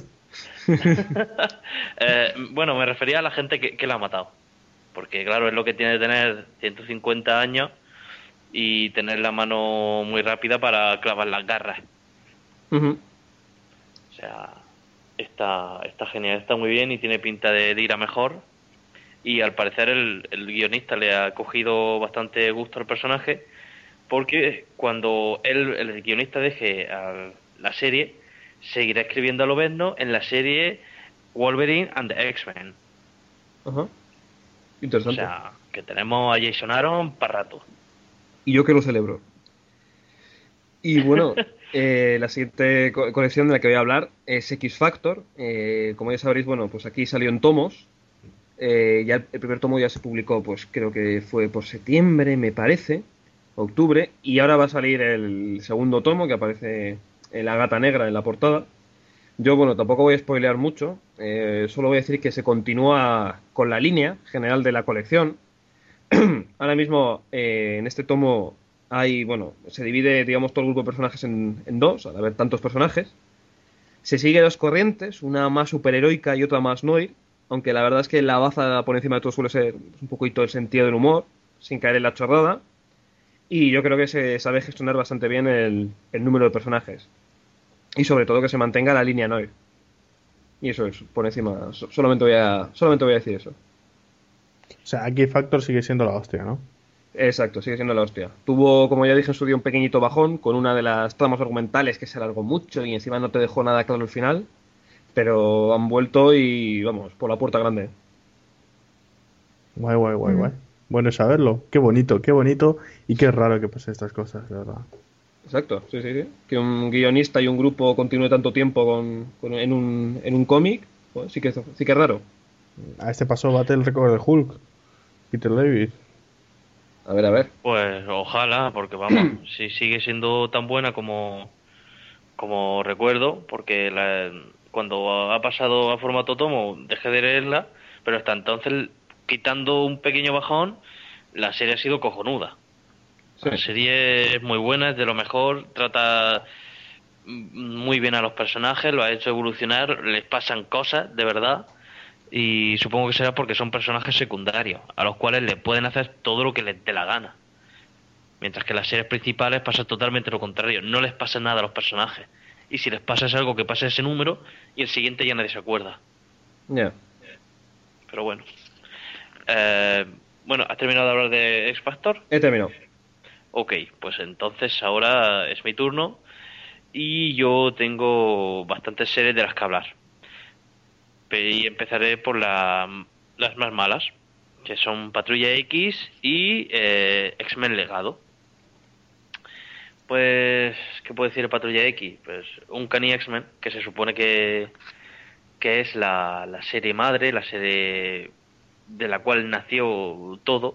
Eh, bueno, me refería a la gente que, que la ha matado. Porque, claro, es lo que tiene de tener ciento cincuenta años y tener la mano muy rápida para clavar las garras. Ujú. O sea, está, está genial, está muy bien y tiene pinta de, de ir a mejor. Y al parecer el, el guionista le ha cogido bastante gusto al personaje, porque cuando él, el guionista deje a la serie, seguirá escribiendo a Lobezno en la serie Wolverine and the X-Men. Ajá. O Interesante. sea, que tenemos a Jason Aaron para rato. Y yo que lo celebro. Y bueno, eh, la siguiente co- colección de la que voy a hablar es X Factor. Eh, como ya sabréis, bueno, pues aquí salió en tomos. Eh, ya el, el primer tomo ya se publicó, pues creo que fue por septiembre, me parece, octubre. Y ahora va a salir el segundo tomo, que aparece en la gata negra en la portada. Yo, bueno, tampoco voy a spoilear mucho. Eh, solo voy a decir que se continúa con la línea general de la colección. Ahora mismo, eh, en este tomo hay, bueno, se divide, digamos, todo el grupo de personajes en, en dos, al haber tantos personajes. Se sigue dos corrientes, una más superheroica y otra más noir, aunque la verdad es que la baza por encima de todo suele ser un poquito el sentido del humor, sin caer en la chorrada. Y yo creo que se sabe gestionar bastante bien el, el número de personajes. Y sobre todo que se mantenga la línea noir. Y eso es, por encima, so- solamente voy a, solamente voy a decir eso. O sea, aquí Factor sigue siendo la hostia, ¿no? Exacto, sigue siendo la hostia. Tuvo, como ya dije en su día, un pequeñito bajón con una de las tramas argumentales que se alargó mucho y encima no te dejó nada claro al final. Pero han vuelto y, vamos, por la puerta grande. Guay, guay, guay, guay. Bueno saberlo. Qué bonito, qué bonito y qué raro que pasen estas cosas, de verdad. Exacto, sí, sí, sí. Que un guionista y un grupo continúe tanto tiempo con, con- en un, en un cómic, pues sí que, sí que es raro. A este paso bate el récord de Hulk. Peter David. A ver, a ver. Pues ojalá, porque vamos, si sigue siendo tan buena como, como recuerdo, porque la- cuando ha pasado a formato tomo dejé de leerla, pero hasta entonces, quitando un pequeño bajón, la serie ha sido cojonuda. Sí. La serie es muy buena, es de lo mejor, trata mm, muy bien a los personajes, lo ha hecho evolucionar, les pasan cosas, de verdad, y supongo que será porque son personajes secundarios, a los cuales les pueden hacer todo lo que les dé la gana. Mientras que en las series principales pasa totalmente lo contrario, no les pasa nada a los personajes. Y si les pasa es algo que pasa ese número y el siguiente ya nadie se acuerda. Ya. Pero bueno. Eh, bueno, ¿has terminado de hablar de X Factor? He terminado. Ok, pues entonces ahora es mi turno y yo tengo bastantes series de las que hablar. Pe- Y empezaré por la- las más malas, que son Patrulla X y eh, X-Men Legado. Pues, ¿qué puedo decir de Patrulla X? Pues un Uncanny X-Men, que se supone que, que es la, la serie madre, la serie de la cual nació todo,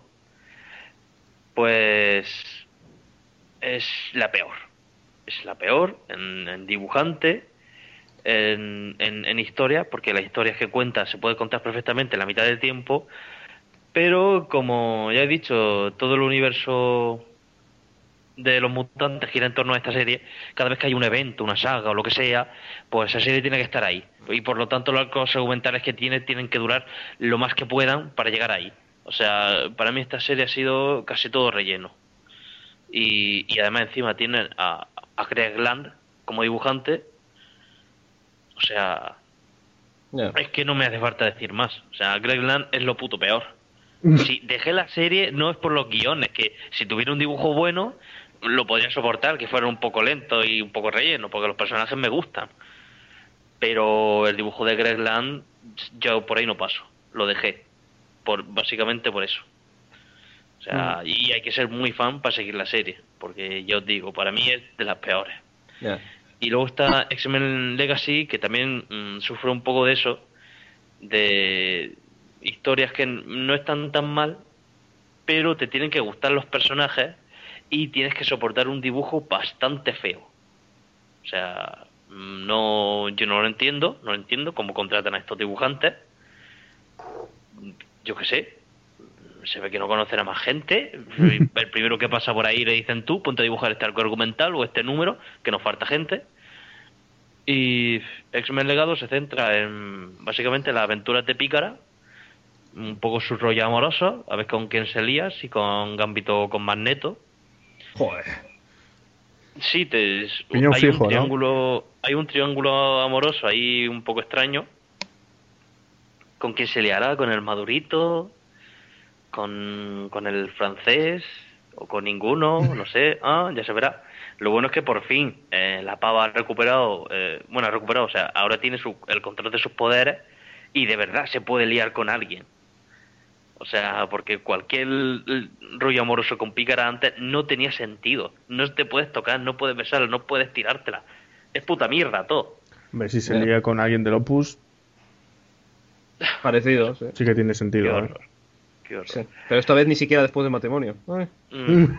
pues es la peor. Es la peor en, en dibujante, en, en, en historia, porque las historias que cuenta se puede contar perfectamente en la mitad del tiempo, pero como ya he dicho, todo el universo de los mutantes gira en torno a esta serie, cada vez que hay un evento, una saga o lo que sea, pues esa serie tiene que estar ahí. Y por lo tanto los arcos argumentales que tiene tienen que durar lo más que puedan para llegar ahí. O sea, para mí esta serie ha sido casi todo relleno. Y, y además encima tienen a, a Greg Land como dibujante. O sea, Yeah. es que no me hace falta decir más. O sea, Greg Land es lo puto peor. Si dejé la serie no es por los guiones, que si tuviera un dibujo bueno lo podría soportar, que fuera un poco lento y un poco relleno, porque los personajes me gustan. Pero el dibujo de Greg Land, yo por ahí no paso, lo dejé, por básicamente por eso. O sea, mm. y hay que ser muy fan para seguir la serie, porque ya os digo, para mí es de las peores. Yeah. Y luego está X-Men Legacy, que también mmm, sufre un poco de eso, de historias que no están tan mal, pero te tienen que gustar los personajes y tienes que soportar un dibujo bastante feo. O sea, no, yo no lo entiendo, no lo entiendo cómo contratan a estos dibujantes. Yo qué sé, se ve que no conocen a más gente. El primero que pasa por ahí le dicen tú, ponte a dibujar este arco argumental o este número, que nos falta gente. Y X-Men Legado se centra en básicamente las aventuras de Pícara, un poco su rollo amoroso, a ver con quién se lía, si con Gambito o con Magneto. Joder. Sí, te, Piñón hay fijo, un triángulo, ¿no? Hay un triángulo amoroso ahí un poco extraño. ¿Con quién se liará? ¿Con el Madurito? ¿Con, con el francés? ¿O con ninguno? No sé. Ah, ya se verá. Lo bueno es que por fin eh, la pava ha recuperado, eh, bueno, ha recuperado, o sea, ahora tiene su, el control de sus poderes y de verdad se puede liar con alguien. O sea, porque cualquier rollo amoroso con Pícara antes no tenía sentido. No te puedes tocar, no puedes besarla, no puedes tirártela. Es puta mierda todo. Hombre, si se Yeah. lía con alguien del Opus, Parecido, sí. sí que tiene sentido. Qué ¿eh? horror. Qué horror. Sí. Pero esta vez ni siquiera después del matrimonio. Ay. Mm.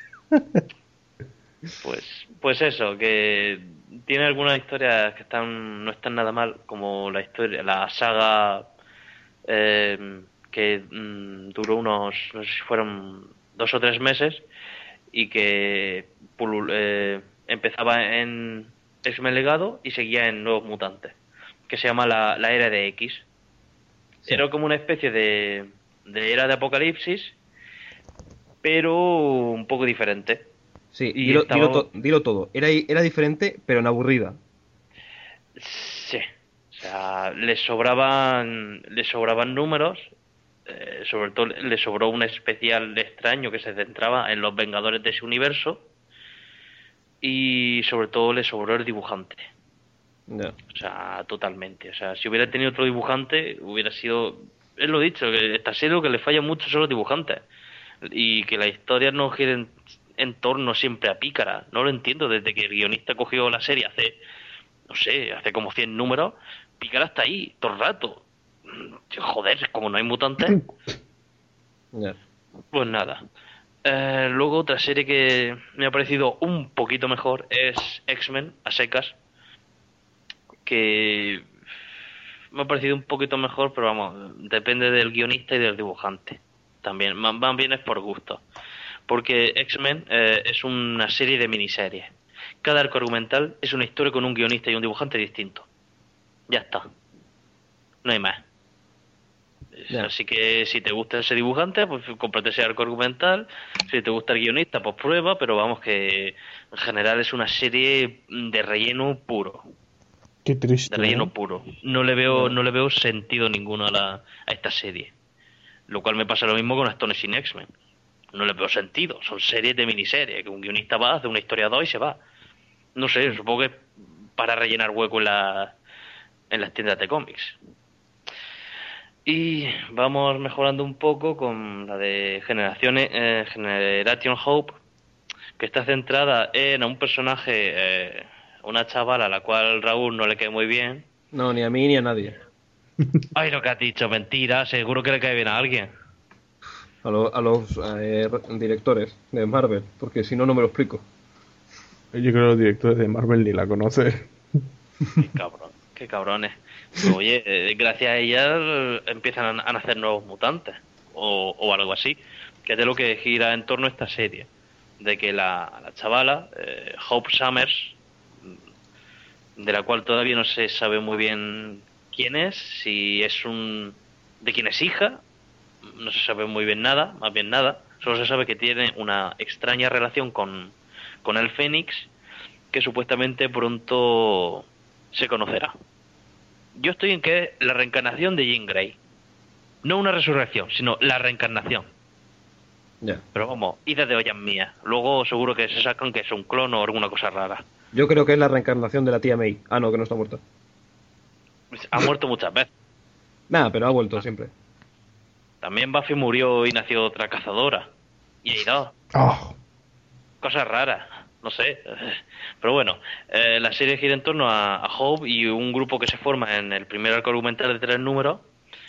Pues, pues eso, que tiene algunas historias que están no están nada mal, como la historia, la saga eh, que mmm, duró unos, no sé si fueron dos o tres meses y que pulul, eh, empezaba en X-Men Legado y seguía en Nuevos Mutantes, que se llama la, la Era de X. Sí. Era como una especie de, de Era de Apocalipsis, pero un poco diferente. Sí, Y dilo, estaba- dilo, to- dilo todo. Era, era diferente, pero en aburrida. Sí, o sea, le sobraban, le sobraban números, eh, sobre todo le sobró un especial extraño que se centraba en los Vengadores de ese universo y sobre todo le sobró el dibujante, Ya. o sea, totalmente. O sea, si hubiera tenido otro dibujante hubiera sido, es lo dicho, que esta serie lo que le falla mucho son los dibujantes y que la historia no gira en, en torno siempre a Pícara. No lo entiendo, desde que el guionista cogió la serie hace, no sé, hace como cien números, Pícara está ahí todo el rato. Joder, como no hay mutantes, Ya. pues nada. Eh, luego otra serie que me ha parecido un poquito mejor es X-Men a secas, que me ha parecido un poquito mejor, pero vamos, depende del guionista y del dibujante. También, más, más bien es por gusto. Porque X-Men eh, es una serie de miniseries. Cada arco argumental es una historia con un guionista y un dibujante distinto. Ya está. No hay más. Ya. Así que si te gusta ese dibujante, pues cómprate ese arco argumental. Si te gusta el guionista, pues prueba. Pero vamos, que en general es una serie de relleno puro. Qué De triste. relleno ¿eh? puro. No le veo, no le veo sentido ninguno a, la, a esta serie. Lo cual me pasa lo mismo con Astonishing X-Men. No le veo sentido. Son series de miniseries. Que un guionista va, hace una historia dos y se va. No sé, supongo que es para rellenar hueco en, la, en las tiendas de cómics. Y vamos mejorando un poco con la de Generaciones, eh, Generation Hope, que está centrada en un personaje, eh, una chavala a la cual Raúl no le cae muy bien. No, ni a mí ni a nadie. Ay, lo que has dicho, mentira, seguro que le cae bien a alguien. A, lo- a los eh, directores de Marvel, porque si no, no me lo explico. Yo creo que los directores de Marvel ni la conocen. Qué cabrón, qué cabrones. Pero, oye, eh, gracias a ella eh, empiezan a, a nacer nuevos mutantes, o, o algo así, que es de lo que gira en torno a esta serie. de que la, la chavala, eh, Hope Summers, de la cual todavía no se sabe muy bien quién es, si es un... de quién es hija, no se sabe muy bien nada, más bien nada, solo se sabe que tiene una extraña relación con, con el Fénix, que supuestamente pronto se conocerá. Yo estoy en que es la reencarnación de Jean Grey. No una resurrección, sino la reencarnación. Ya. Pero vamos, ideas de ollas mías. Luego seguro que se sacan que es un clon o alguna cosa rara. Yo creo que es la reencarnación de la tía May. Ah, no, que no está muerta. Ha muerto muchas veces. Nada, pero ha vuelto siempre. También Buffy murió y nació otra cazadora. Y hay dos. Oh. Cosas raras. No sé. Pero bueno, eh, la serie gira en torno a, a Hope y un grupo que se forma en el primer arco argumental de tres números.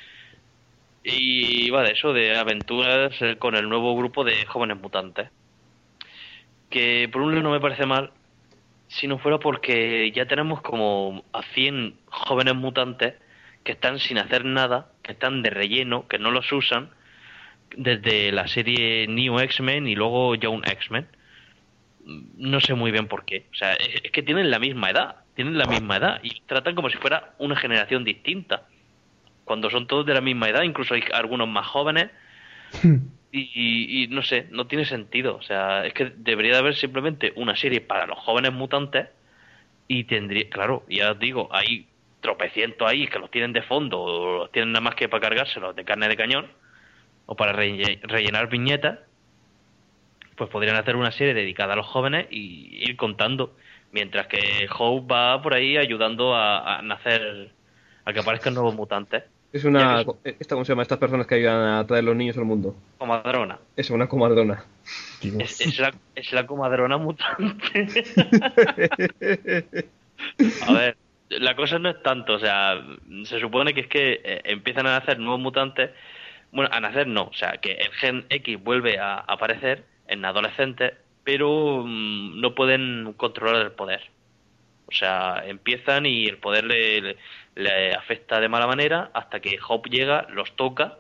Y va de eso, de aventuras con el nuevo grupo de jóvenes mutantes. Que por un lado no me parece mal, si no fuera porque ya tenemos como a cien jóvenes mutantes que están sin hacer nada, que están de relleno, que no los usan, desde la serie New X-Men y luego Young X-Men. No sé muy bien por qué. O sea, es que tienen la misma edad, tienen la misma edad y tratan como si fuera una generación distinta. Cuando son todos de la misma edad, incluso hay algunos más jóvenes. Y, y, y no sé, no tiene sentido. O sea, es que debería de haber simplemente una serie para los jóvenes mutantes y tendría, claro, ya os digo, hay tropecientos ahí que los tienen de fondo o los tienen nada más que para cargárselos de carne de cañón o para relle- rellenar viñetas. Pues podrían hacer una serie dedicada a los jóvenes y ir contando, mientras que Hope va por ahí ayudando a, a nacer, a que aparezcan nuevos mutantes. Es una... Ya que Esta, ¿cómo se llama? Estas personas que ayudan a traer los niños al mundo. Comadrona. Es una comadrona. Es, es, la, es la comadrona mutante. A ver, la cosa no es tanto, o sea, se supone que es que eh, empiezan a nacer nuevos mutantes. Bueno, a nacer no, o sea, que el gen X vuelve a aparecer en adolescentes, pero mmm, no pueden controlar el poder. O sea, empiezan y el poder le, le, le afecta de mala manera hasta que Hope llega, los toca.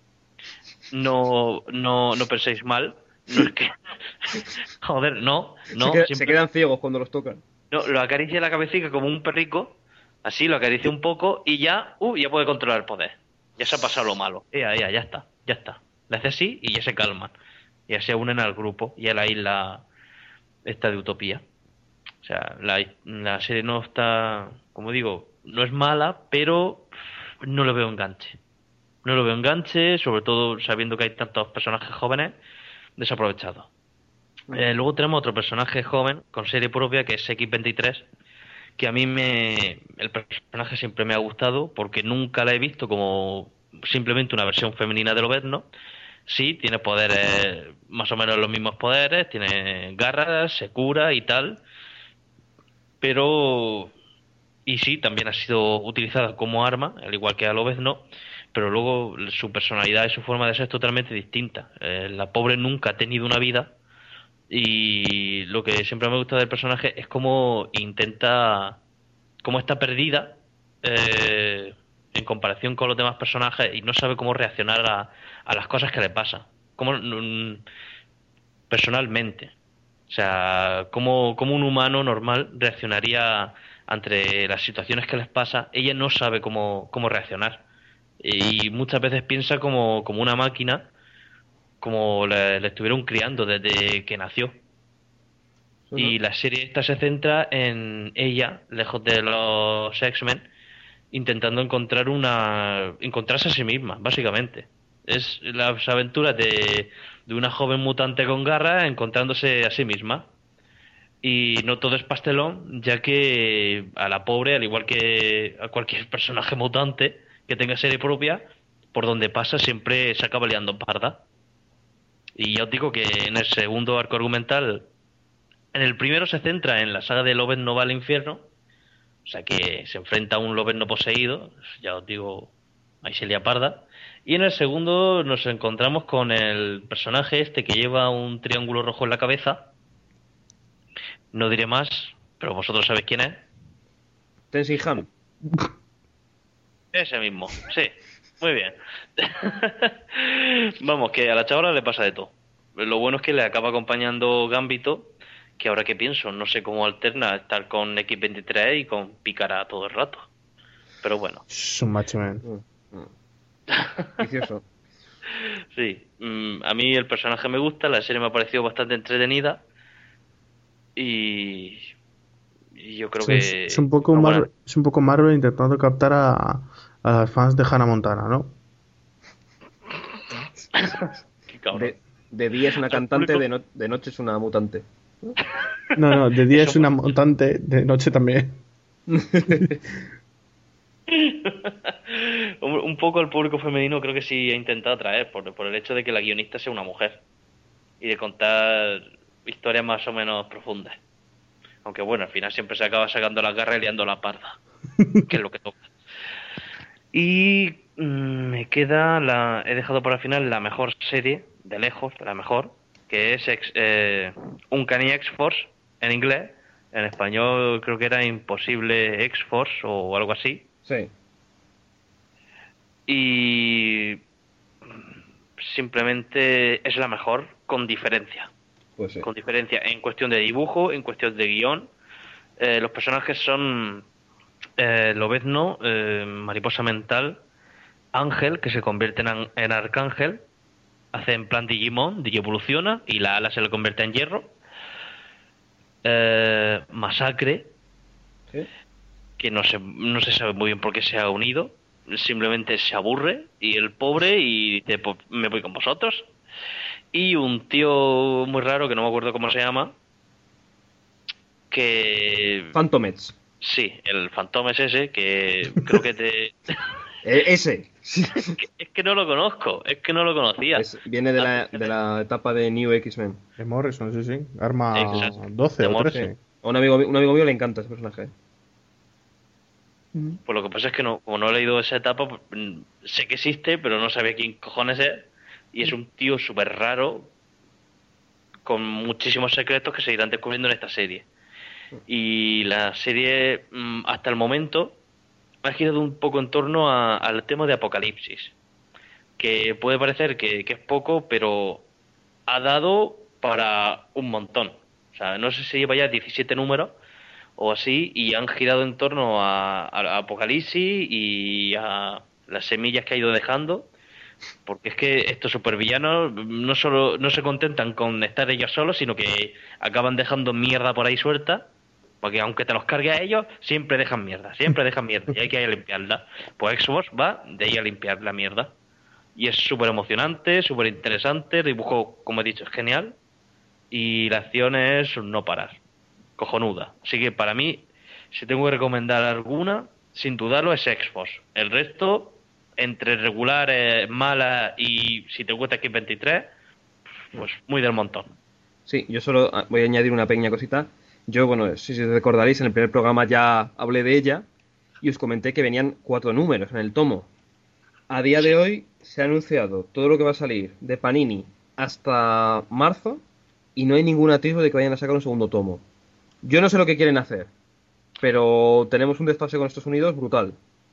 No, no, no penséis mal. No es que... Joder, no, no. Se, queda- siempre- se quedan ciegos cuando los tocan. No, lo acaricia la cabecita como un perrico, así lo acaricia un poco y ya, uh, ya puede controlar el poder. Ya se ha pasado lo malo. Ya, ya, ya está, ya está. Le hace así y ya se calman. Ya se unen al grupo y a la isla esta de Utopía. O sea, la, la serie no está, como digo, no es mala, pero no lo veo enganche. No lo veo enganche, sobre todo sabiendo que hay tantos personajes jóvenes desaprovechados. Eh, luego tenemos otro personaje joven con serie propia que es X veintitrés, que a mí me el personaje siempre me ha gustado porque nunca la he visto como simplemente una versión femenina de Lobezno. Sí, tiene poderes, más o menos los mismos poderes, tiene garras, se cura y tal, pero y sí, también ha sido utilizada como arma, al igual que a Lobezno, pero luego su personalidad y su forma de ser es totalmente distinta. Eh, la pobre nunca ha tenido una vida. Y lo que siempre me gusta del personaje es cómo intenta, cómo está perdida eh, en comparación con los demás personajes y no sabe cómo reaccionar a, a las cosas que le pasan. Cómo, mm, personalmente. O sea, cómo, cómo un humano normal reaccionaría ante las situaciones que les pasa. Ella no sabe cómo, cómo reaccionar. Y muchas veces piensa como, como una máquina, como le, le estuvieron criando desde que nació. Uh-huh. Y la serie esta se centra en ella, lejos de los X-Men, intentando encontrar una encontrarse a sí misma, básicamente. Es las aventuras de, de una joven mutante con garras encontrándose a sí misma. Y no todo es pastelón, ya que a la pobre, al igual que a cualquier personaje mutante que tenga serie propia, por donde pasa siempre se acaba liando parda. Y ya os digo que en el segundo arco argumental, en el primero se centra en la saga de Lobezno va al infierno, o sea que se enfrenta a un Lobezno poseído, ya os digo, ahí se lía parda. Y en el segundo nos encontramos con el personaje este que lleva un triángulo rojo en la cabeza. No diré más, pero vosotros sabéis quién es. Tenzin Han. Ese mismo, sí. Muy bien. Vamos, que a la chavala le pasa de todo. lo bueno es que le acaba acompañando Gambito, que ahora que pienso, no sé cómo alterna estar con equis veintitrés y con Pícara todo el rato. Pero bueno. Es un macho, man. Mm, mm. Vicioso. Sí, mm, a mí el personaje me gusta, la serie me ha parecido bastante entretenida y, y yo creo Sí, es, que es un poco una buena- Marvel, es un poco Marvel intentando captar a, a las fans de Hannah Montana, ¿no? Qué cabrón. De, de día es una Al cantante, público- de, no- de noche es una mutante. No, no, de día Eso es una montante, de noche también. un, un poco al público femenino creo que sí he intentado atraer por, por el hecho de que la guionista sea una mujer y de contar historias más o menos profundas. Aunque bueno, al final siempre se acaba sacando las garras y liando la parda, que es lo que toca. Y mm, me queda la... He dejado para el final la mejor serie, de lejos, la mejor, que es ex, eh, Uncanny X-Force, en inglés. En español creo que era Imposible X-Force o algo así. Sí. Y simplemente es la mejor con diferencia. Pues sí. Con diferencia en cuestión de dibujo, en cuestión de guión. Eh, los personajes son eh, Lobezno, eh, Mariposa Mental, Ángel, que se convierte en, an- en Arcángel, hace en plan Digimon, Digievoluciona, y la ala se le convierte en hierro. Eh, Masacre, Sí. que no se, no se sabe muy bien por qué se ha unido, simplemente se aburre, y el pobre, y dice, pues me voy con vosotros. Y un tío muy raro, que no me acuerdo cómo se llama, que... Phantomets. Sí, el Phantom es ese, que creo que te... Eh, ese. es, que, es que no lo conozco, es que no lo conocía. Es- viene de la, de la etapa de New X-Men. De Morrison, sí, sí. Arma Exacto. doce De o Morrison. trece. A un amigo, un amigo mío le encanta ese personaje. Pues lo que pasa es que no, como no he leído esa etapa, pues, mm, sé que existe, pero no sabía quién cojones es. Y es un tío súper raro, con muchísimos secretos que se irán descubriendo en esta serie. Y la serie, mm, hasta el momento, ha girado un poco en torno a- al tema de Apocalipsis. Que puede parecer que, que es poco, pero ha dado para un montón. O sea, no sé si lleva ya diecisiete números o así, y han girado en torno a, a Apocalipsis y a las semillas que ha ido dejando, porque es que estos supervillanos no solo no se contentan con estar ellos solos, sino que acaban dejando mierda por ahí suelta, porque aunque te los cargue a ellos, siempre dejan mierda, siempre dejan mierda, y hay que ir a limpiarla. Pues Xbox va de ahí a limpiar la mierda. Y es súper emocionante, súper interesante, el dibujo, como he dicho, es genial, y la acción es no parar. Cojonuda. Así que para mí, si tengo que recomendar alguna, sin dudarlo es Xbox. El resto, entre regulares, malas y si te gusta X veintitrés, pues muy del montón. Sí, yo solo ah, voy a añadir una pequeña cosita. Yo, bueno, si os recordaréis, en el primer programa ya hablé de ella y os comenté que venían cuatro números en el tomo. A día de hoy se ha anunciado todo lo que va a salir de Panini hasta marzo y no hay ningún atisbo de que vayan a sacar un segundo tomo. Yo no sé lo que quieren hacer, pero tenemos un desfase con Estados Unidos brutal.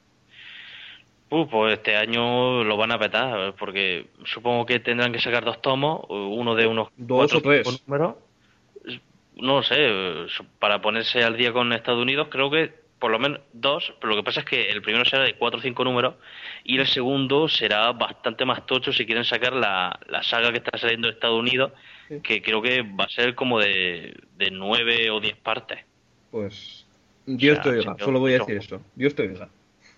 Uh, pues este año lo van a petar, porque supongo que tendrán que sacar dos tomos, uno de unos Dos cuatro o tres. cinco números. No lo sé, para ponerse al día con Estados Unidos creo que por lo menos dos, pero lo que pasa es que el primero será de cuatro o cinco números y el segundo será bastante más tocho si quieren sacar la, la saga que está saliendo de Estados Unidos, que creo que va a ser como de, de nueve o diez partes. Pues Dios O sea, te oiga, sí, solo voy a yo- decir esto. Dios te oiga.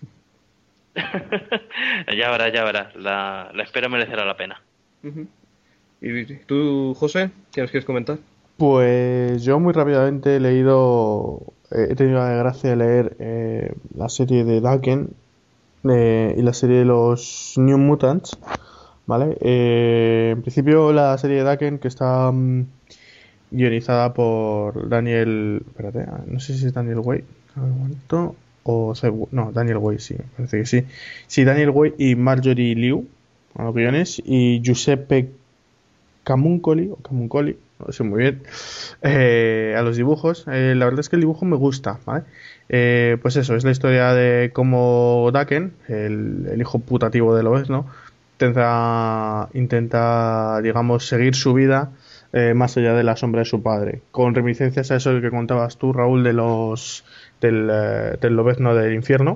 Ya verás, ya verás, la, la espera merecerá la pena. Ujú. ¿Y tú, José, qué nos quieres comentar? Pues yo muy rápidamente he leído, eh, he tenido la gracia de leer eh, la serie de Daken eh, y la serie de los New Mutants, ¿vale? Eh, en principio la serie de Daken, que está mm, guionizada por Daniel, espérate, no sé si es Daniel Way, a ver un momento, o Seb- no, Daniel Way, sí, me parece que sí. Sí, Daniel Way y Marjorie Liu a los guiones y Giuseppe Camuncoli, o Camuncoli, no sé muy bien, eh, a los dibujos. Eh, la verdad es que el dibujo me gusta, ¿vale? Eh, pues eso, es la historia de cómo Daken, el, el hijo putativo de Lobezno, intenta, intenta digamos, seguir su vida eh, más allá de la sombra de su padre, con reminiscencias a eso que contabas tú, Raúl, de los del, eh, del lobezno del infierno.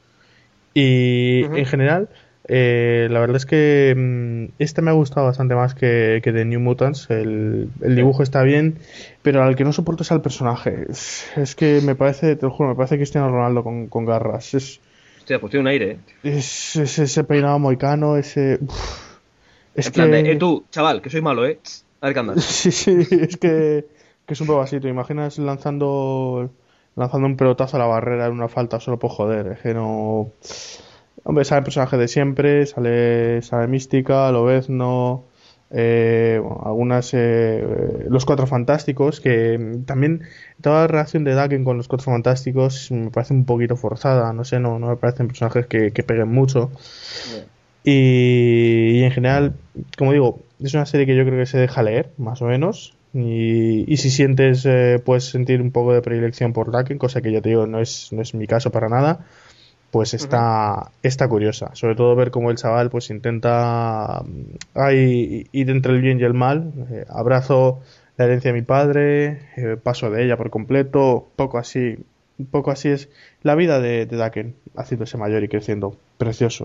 Y uh-huh. en general, eh, la verdad es que mmm, este me ha gustado bastante más que, que The New Mutants. El, el dibujo está bien, pero al que no soporto es al personaje. Es, es que me parece, te lo juro, me parece Cristiano Ronaldo con, con garras. Es, Hostia, pues tiene un aire. Es, es ese peinado moicano, ese... Uf, es en que... plan de, eh, tú, chaval, que soy malo, ¿eh? A ver qué andas. Sí, sí, es que, que es un poco así. ¿Te imaginas lanzando lanzando un pelotazo a la barrera en una falta solo por joder? Es que no... Hombre, sale el personaje de siempre, sale, sale Mística, Lobezno, eh, bueno, algunas... Eh, los Cuatro Fantásticos, que también toda la relación de Daken con los Cuatro Fantásticos me parece un poquito forzada, no sé, no, no me parecen personajes que, que peguen mucho. Yeah. Y, y en general, como digo, es una serie que yo creo que se deja leer, más o menos. Y, y si sientes, eh, puedes sentir un poco de predilección por Daken, cosa que ya te digo, no es, no es mi caso para nada. Pues está, uh-huh. está curiosa. Sobre todo ver cómo el chaval pues intenta ay, ir entre el bien y el mal. Eh, abrazo la herencia de mi padre, eh, paso de ella por completo. Poco así, un poco así es la vida de, de Daken, haciéndose mayor y creciendo. Precioso.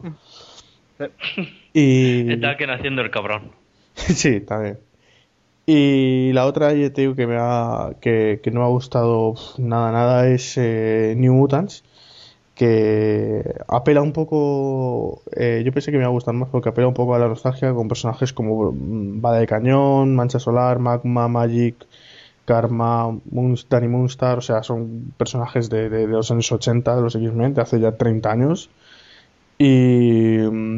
Y Daken haciendo el cabrón. Sí, también. Y la otra, ya te digo que me ha, que, que no me ha gustado nada, nada, es eh, New Mutants, que apela un poco, eh, yo pensé que me iba a gustar más porque apela un poco a la nostalgia con personajes como Bala de Cañón, Mancha Solar, Magma, Magic, Karma, Moons, Danny Moonstar, o sea, son personajes de, de, de los años ochenta, de los X-Men, de hace ya treinta años. Y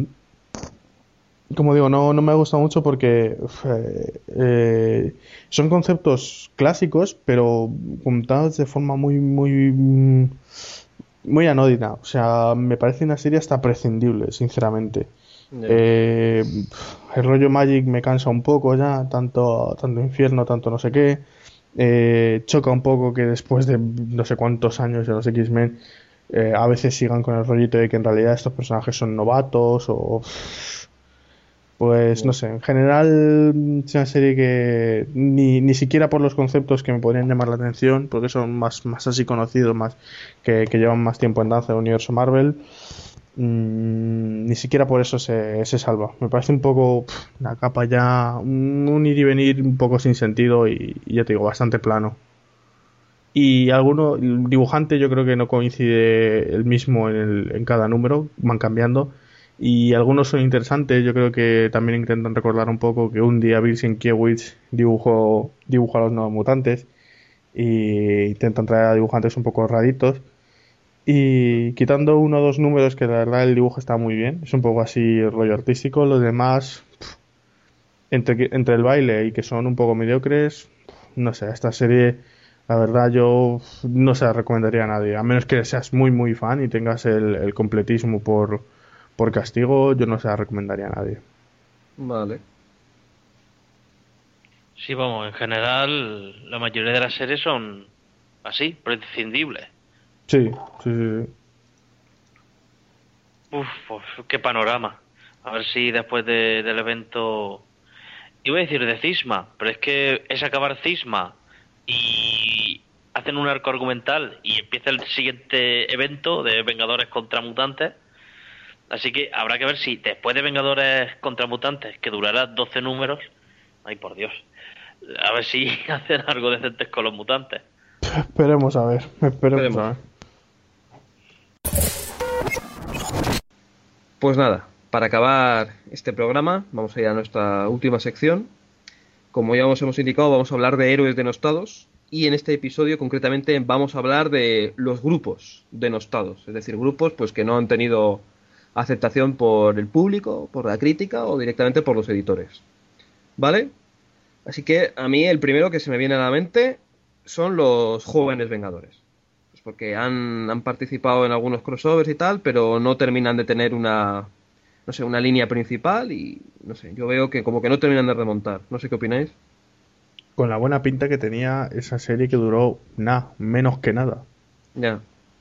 como digo, no, no me ha gustado mucho porque eh, eh, son conceptos clásicos, pero contados de forma muy, muy... muy anódina, o sea, me parece una serie hasta prescindible, sinceramente. Yeah. Eh, el rollo Magic me cansa un poco ya, tanto, tanto infierno, tanto no sé qué. Eh, choca un poco que después de no sé cuántos años de los X-Men eh, a veces sigan con el rollito de que en realidad estos personajes son novatos o... Pues no sé, en general es una serie que ni, ni siquiera por los conceptos que me podrían llamar la atención, porque son más, más así conocidos, más que, que llevan más tiempo en danza del universo Marvel, mmm, ni siquiera por eso se, se salva. Me parece un poco pff, una capa ya, un, un ir y venir un poco sin sentido y, y ya te digo, bastante plano. Y alguno, el dibujante yo creo que no coincide el mismo en, el, en cada número, van cambiando. Y algunos son interesantes, yo creo que también intentan recordar un poco que un día Bill Sienkiewicz dibujó, dibujó a los Nuevos Mutantes y intentan traer a dibujantes un poco raritos y quitando uno o dos números que la verdad el dibujo está muy bien, es un poco así el rollo artístico, los demás pff, entre, entre el baile y que son un poco mediocres, pff, no sé, esta serie la verdad yo no se la recomendaría a nadie, a menos que seas muy muy fan y tengas el, el completismo por Por castigo, yo no se la recomendaría a nadie. Vale. Sí, vamos, en general la mayoría de las series son así, prescindibles. Sí, sí, sí. Uf, pues qué panorama. A ver si después de, del evento... Iba a decir de Cisma, pero es que es acabar Cisma y hacen un arco argumental y empieza el siguiente evento de Vengadores contra Mutantes. Así que habrá que ver si después de Vengadores contra Mutantes, que durará doce números, ay por Dios, a ver si hacen algo decentes con los mutantes. Esperemos a ver, esperemos, esperemos. a ver. Pues nada, para acabar este programa, vamos a ir a nuestra última sección. Como ya os hemos indicado, vamos a hablar de héroes denostados. Y en este episodio concretamente vamos a hablar de los grupos denostados. Es decir, grupos pues que no han tenido aceptación por el público, por la crítica o directamente por los editores. ¿Vale? Así que a mí el primero que se me viene a la mente son los jóvenes Vengadores. Pues porque han, han participado en algunos crossovers y tal, pero no terminan de tener una, no sé, una línea principal y, no sé, yo veo que como que no terminan de remontar. No sé qué opináis. Con la buena pinta que tenía esa serie que duró nada, menos que nada. Ya.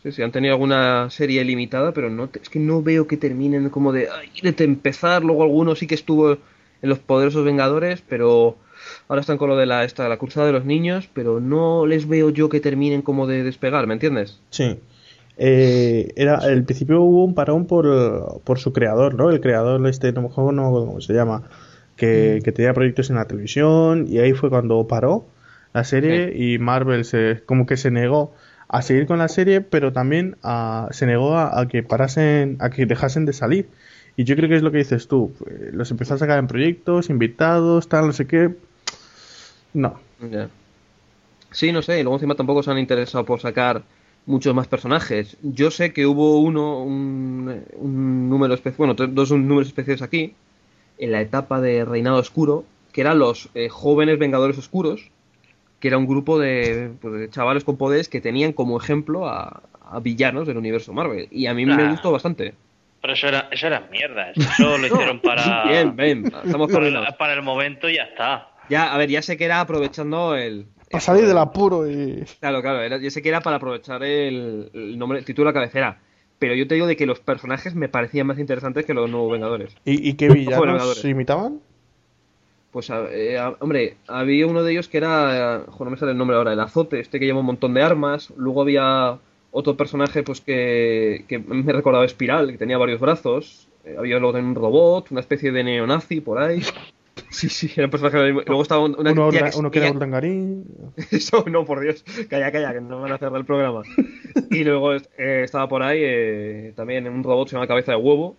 Sí, sí, han tenido alguna serie limitada, pero no te- es que no veo que terminen como de, ay, de empezar. Luego alguno sí que estuvo en los Poderosos Vengadores, pero ahora están con lo de la, esta, la Cruzada de los Niños, pero no les veo yo que terminen como de despegar, ¿me entiendes? Sí. Eh, era, al principio hubo un parón por, por su creador, ¿no? El creador, este, no me acuerdo no, cómo se llama, que, que tenía proyectos en la televisión y ahí fue cuando paró la serie y Marvel se, como que se negó a seguir con la serie, pero también a, se negó a, a que parasen, a que dejasen de salir. Y yo creo que es lo que dices tú, eh, los empezó a sacar en proyectos, invitados, tal, no sé qué. No. Ya. Sí, no sé, y luego encima tampoco se han interesado por sacar muchos más personajes. Yo sé que hubo uno, un, un número especial, bueno, tres- dos números especiales aquí, en la etapa de Reinado Oscuro, que eran los eh, jóvenes Vengadores Oscuros, que era un grupo de, pues, de chavales con poderes que tenían como ejemplo a, a villanos del universo Marvel. Y a mí me Ah. gustó bastante. Pero eso era, eso era mierda. Eso lo hicieron para, Bien, bien, estamos para, coordinados. el, para el momento y ya está. Ya, a ver, ya sé que era aprovechando el... Para eso, salir del el- apuro y... Claro, claro, era- yo sé que era para aprovechar el, el nombre, el título de la cabecera. Pero yo te digo de que los personajes me parecían más interesantes que los nuevos Vengadores. ¿Y, y qué Ojo, villanos Vengadores. imitaban? Pues, a- eh, a- hombre, había uno de ellos que era, eh, jo, no me sale el nombre ahora, el Azote, este que lleva un montón de armas. Luego había otro personaje, pues que, que me recordaba Espiral, que tenía varios brazos. Eh, había luego también un robot, una especie de neonazi por ahí. Sí, sí, era un personaje. Luego estaba un- una Uno, tía orga- que uno que era ella- Urdangarín. Eso, no, por Dios. Calla, calla, que no van a cerrar el programa. Y luego eh, estaba por ahí eh, también un robot que se llama Cabeza de Huevo.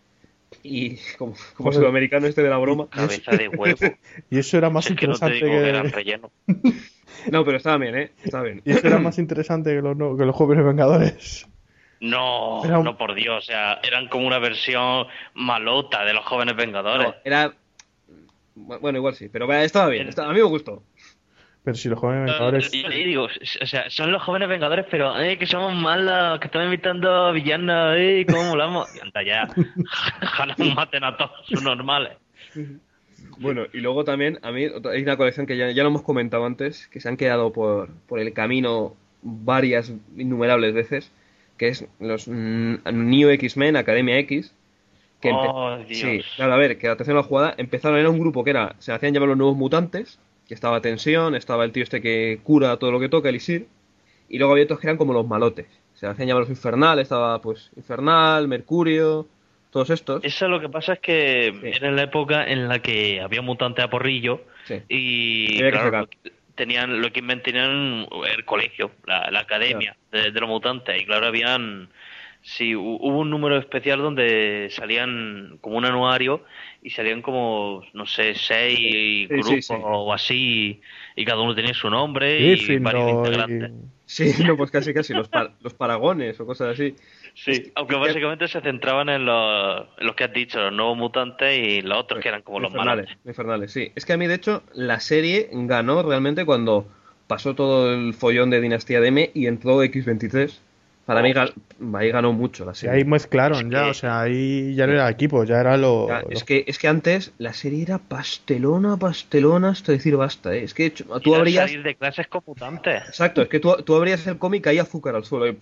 Y como, como Joder. sudamericano este de la broma. Cabeza de huevo. Y eso era más Si es que no te interesante digo que eran que... relleno. No, pero estaba bien, ¿eh? Estaba bien. Y eso era más interesante que los, no- que los jóvenes vengadores. No, Era un- no por Dios. O sea, eran como una versión malota de los jóvenes vengadores. No, era... Bueno, igual sí, pero vaya, estaba bien. estaba- A mí me gustó. Pero si los jóvenes vengadores... Yo le digo, o sea, son los jóvenes vengadores, pero eh, que somos malos, que están invitando a villanos, eh, cómo molamos. Y anda ya, ojalá nos maten a todos, son normales. Bueno, y luego también, a mí, otra- hay una colección que ya, ya lo hemos comentado antes, que se han quedado por, por el camino varias, innumerables veces, que es los mm, New X-Men, Academia X. Que empe- Oh, Dios. Sí, claro, a ver, que atención a la jugada, empezaron, era un grupo que era, se hacían llamar los Nuevos Mutantes, que estaba Tensión, estaba el tío este que cura todo lo que toca, Elixir, y luego había otros que eran como los malotes, se hacían llamar los Infernales, estaba pues Infernal, Mercurio, todos estos. Eso lo que pasa es que Sí. era en la época en la que había mutantes a porrillo Sí. y Había que claro, sacar. tenían lo que tenían el colegio, la, la academia de, de los mutantes y claro habían sí hu- hubo un número especial donde salían como un anuario y salían como no sé seis Sí, grupos sí, sí. o así y cada uno tenía su nombre y varios Gryffindor integrantes. y... Sí, no, pues casi casi, los, par- los paragones o cosas así. Sí, aunque y- básicamente se centraban en los, en los que has dicho, los nuevos mutantes y los otros que eran como los Infernales, malos. Infernales, sí. Es que a mí, de hecho, la serie ganó realmente cuando pasó todo el follón de Dinastía de M y entró X veintitrés. Para Oh. mí, ga- ahí ganó mucho la Y serie. ahí mezclaron Es ya, que- o sea, ahí ya no era equipo, ya era lo... Ya, lo- es, que, es que antes la serie era pastelona, pastelona hasta decir basta, ¿eh? Es que ch- tú Era abrías... salir de clases con mutantes. Exacto, es que tú, tú abrías el cómic y hay azúcar al suelo.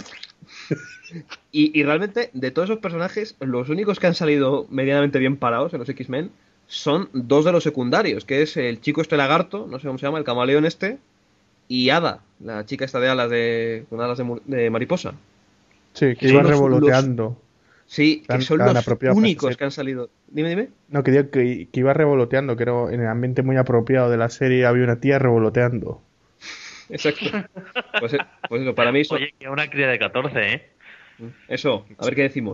Y, y, y realmente, de todos esos personajes, los únicos que han salido medianamente bien parados en los X-Men son dos de los secundarios, que es el chico este lagarto, no sé cómo se llama, el camaleón este, y Ada, la chica esta de alas de, con alas de, mu- de mariposa. Sí, que son iba los- revoloteando. Sí, Tan- que son tan los apropiado para únicos esa que han salido. Dime, dime. No, que digo que, que iba revoloteando, que era en el ambiente muy apropiado de la serie había una tía revoloteando. Exacto. Pues, eh, pues eso, para mí eso, Oye, que es una cría de catorce, ¿eh? eso, a ver qué decimos.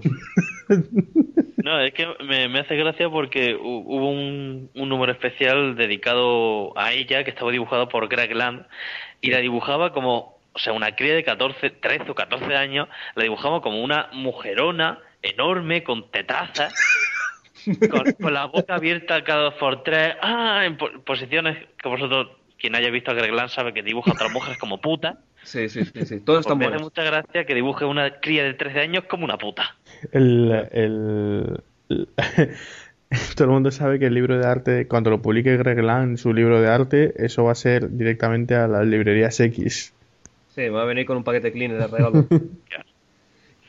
No, es que me, me hace gracia porque hu- hubo un, un número especial dedicado a ella que estaba dibujado por Greg Land y la dibujaba como, o sea, una cría de catorce, trece o catorce años, la dibujaba como una mujerona enorme con tetazas, con, con la boca abierta cada dos por tres, ah, en po- posiciones que vosotros, quien haya visto a Greg Land sabe que dibuja a otras mujeres como puta. Sí, sí, sí, sí. Todos Pues están me hace buenos. mucha gracia que dibuje una cría de trece años como una puta. El, el, el- todo el mundo sabe que el libro de arte, cuando lo publique Greg Land, su libro de arte, eso va a ser directamente a las librerías X. Sí, me va a venir con un paquete clean de regalo.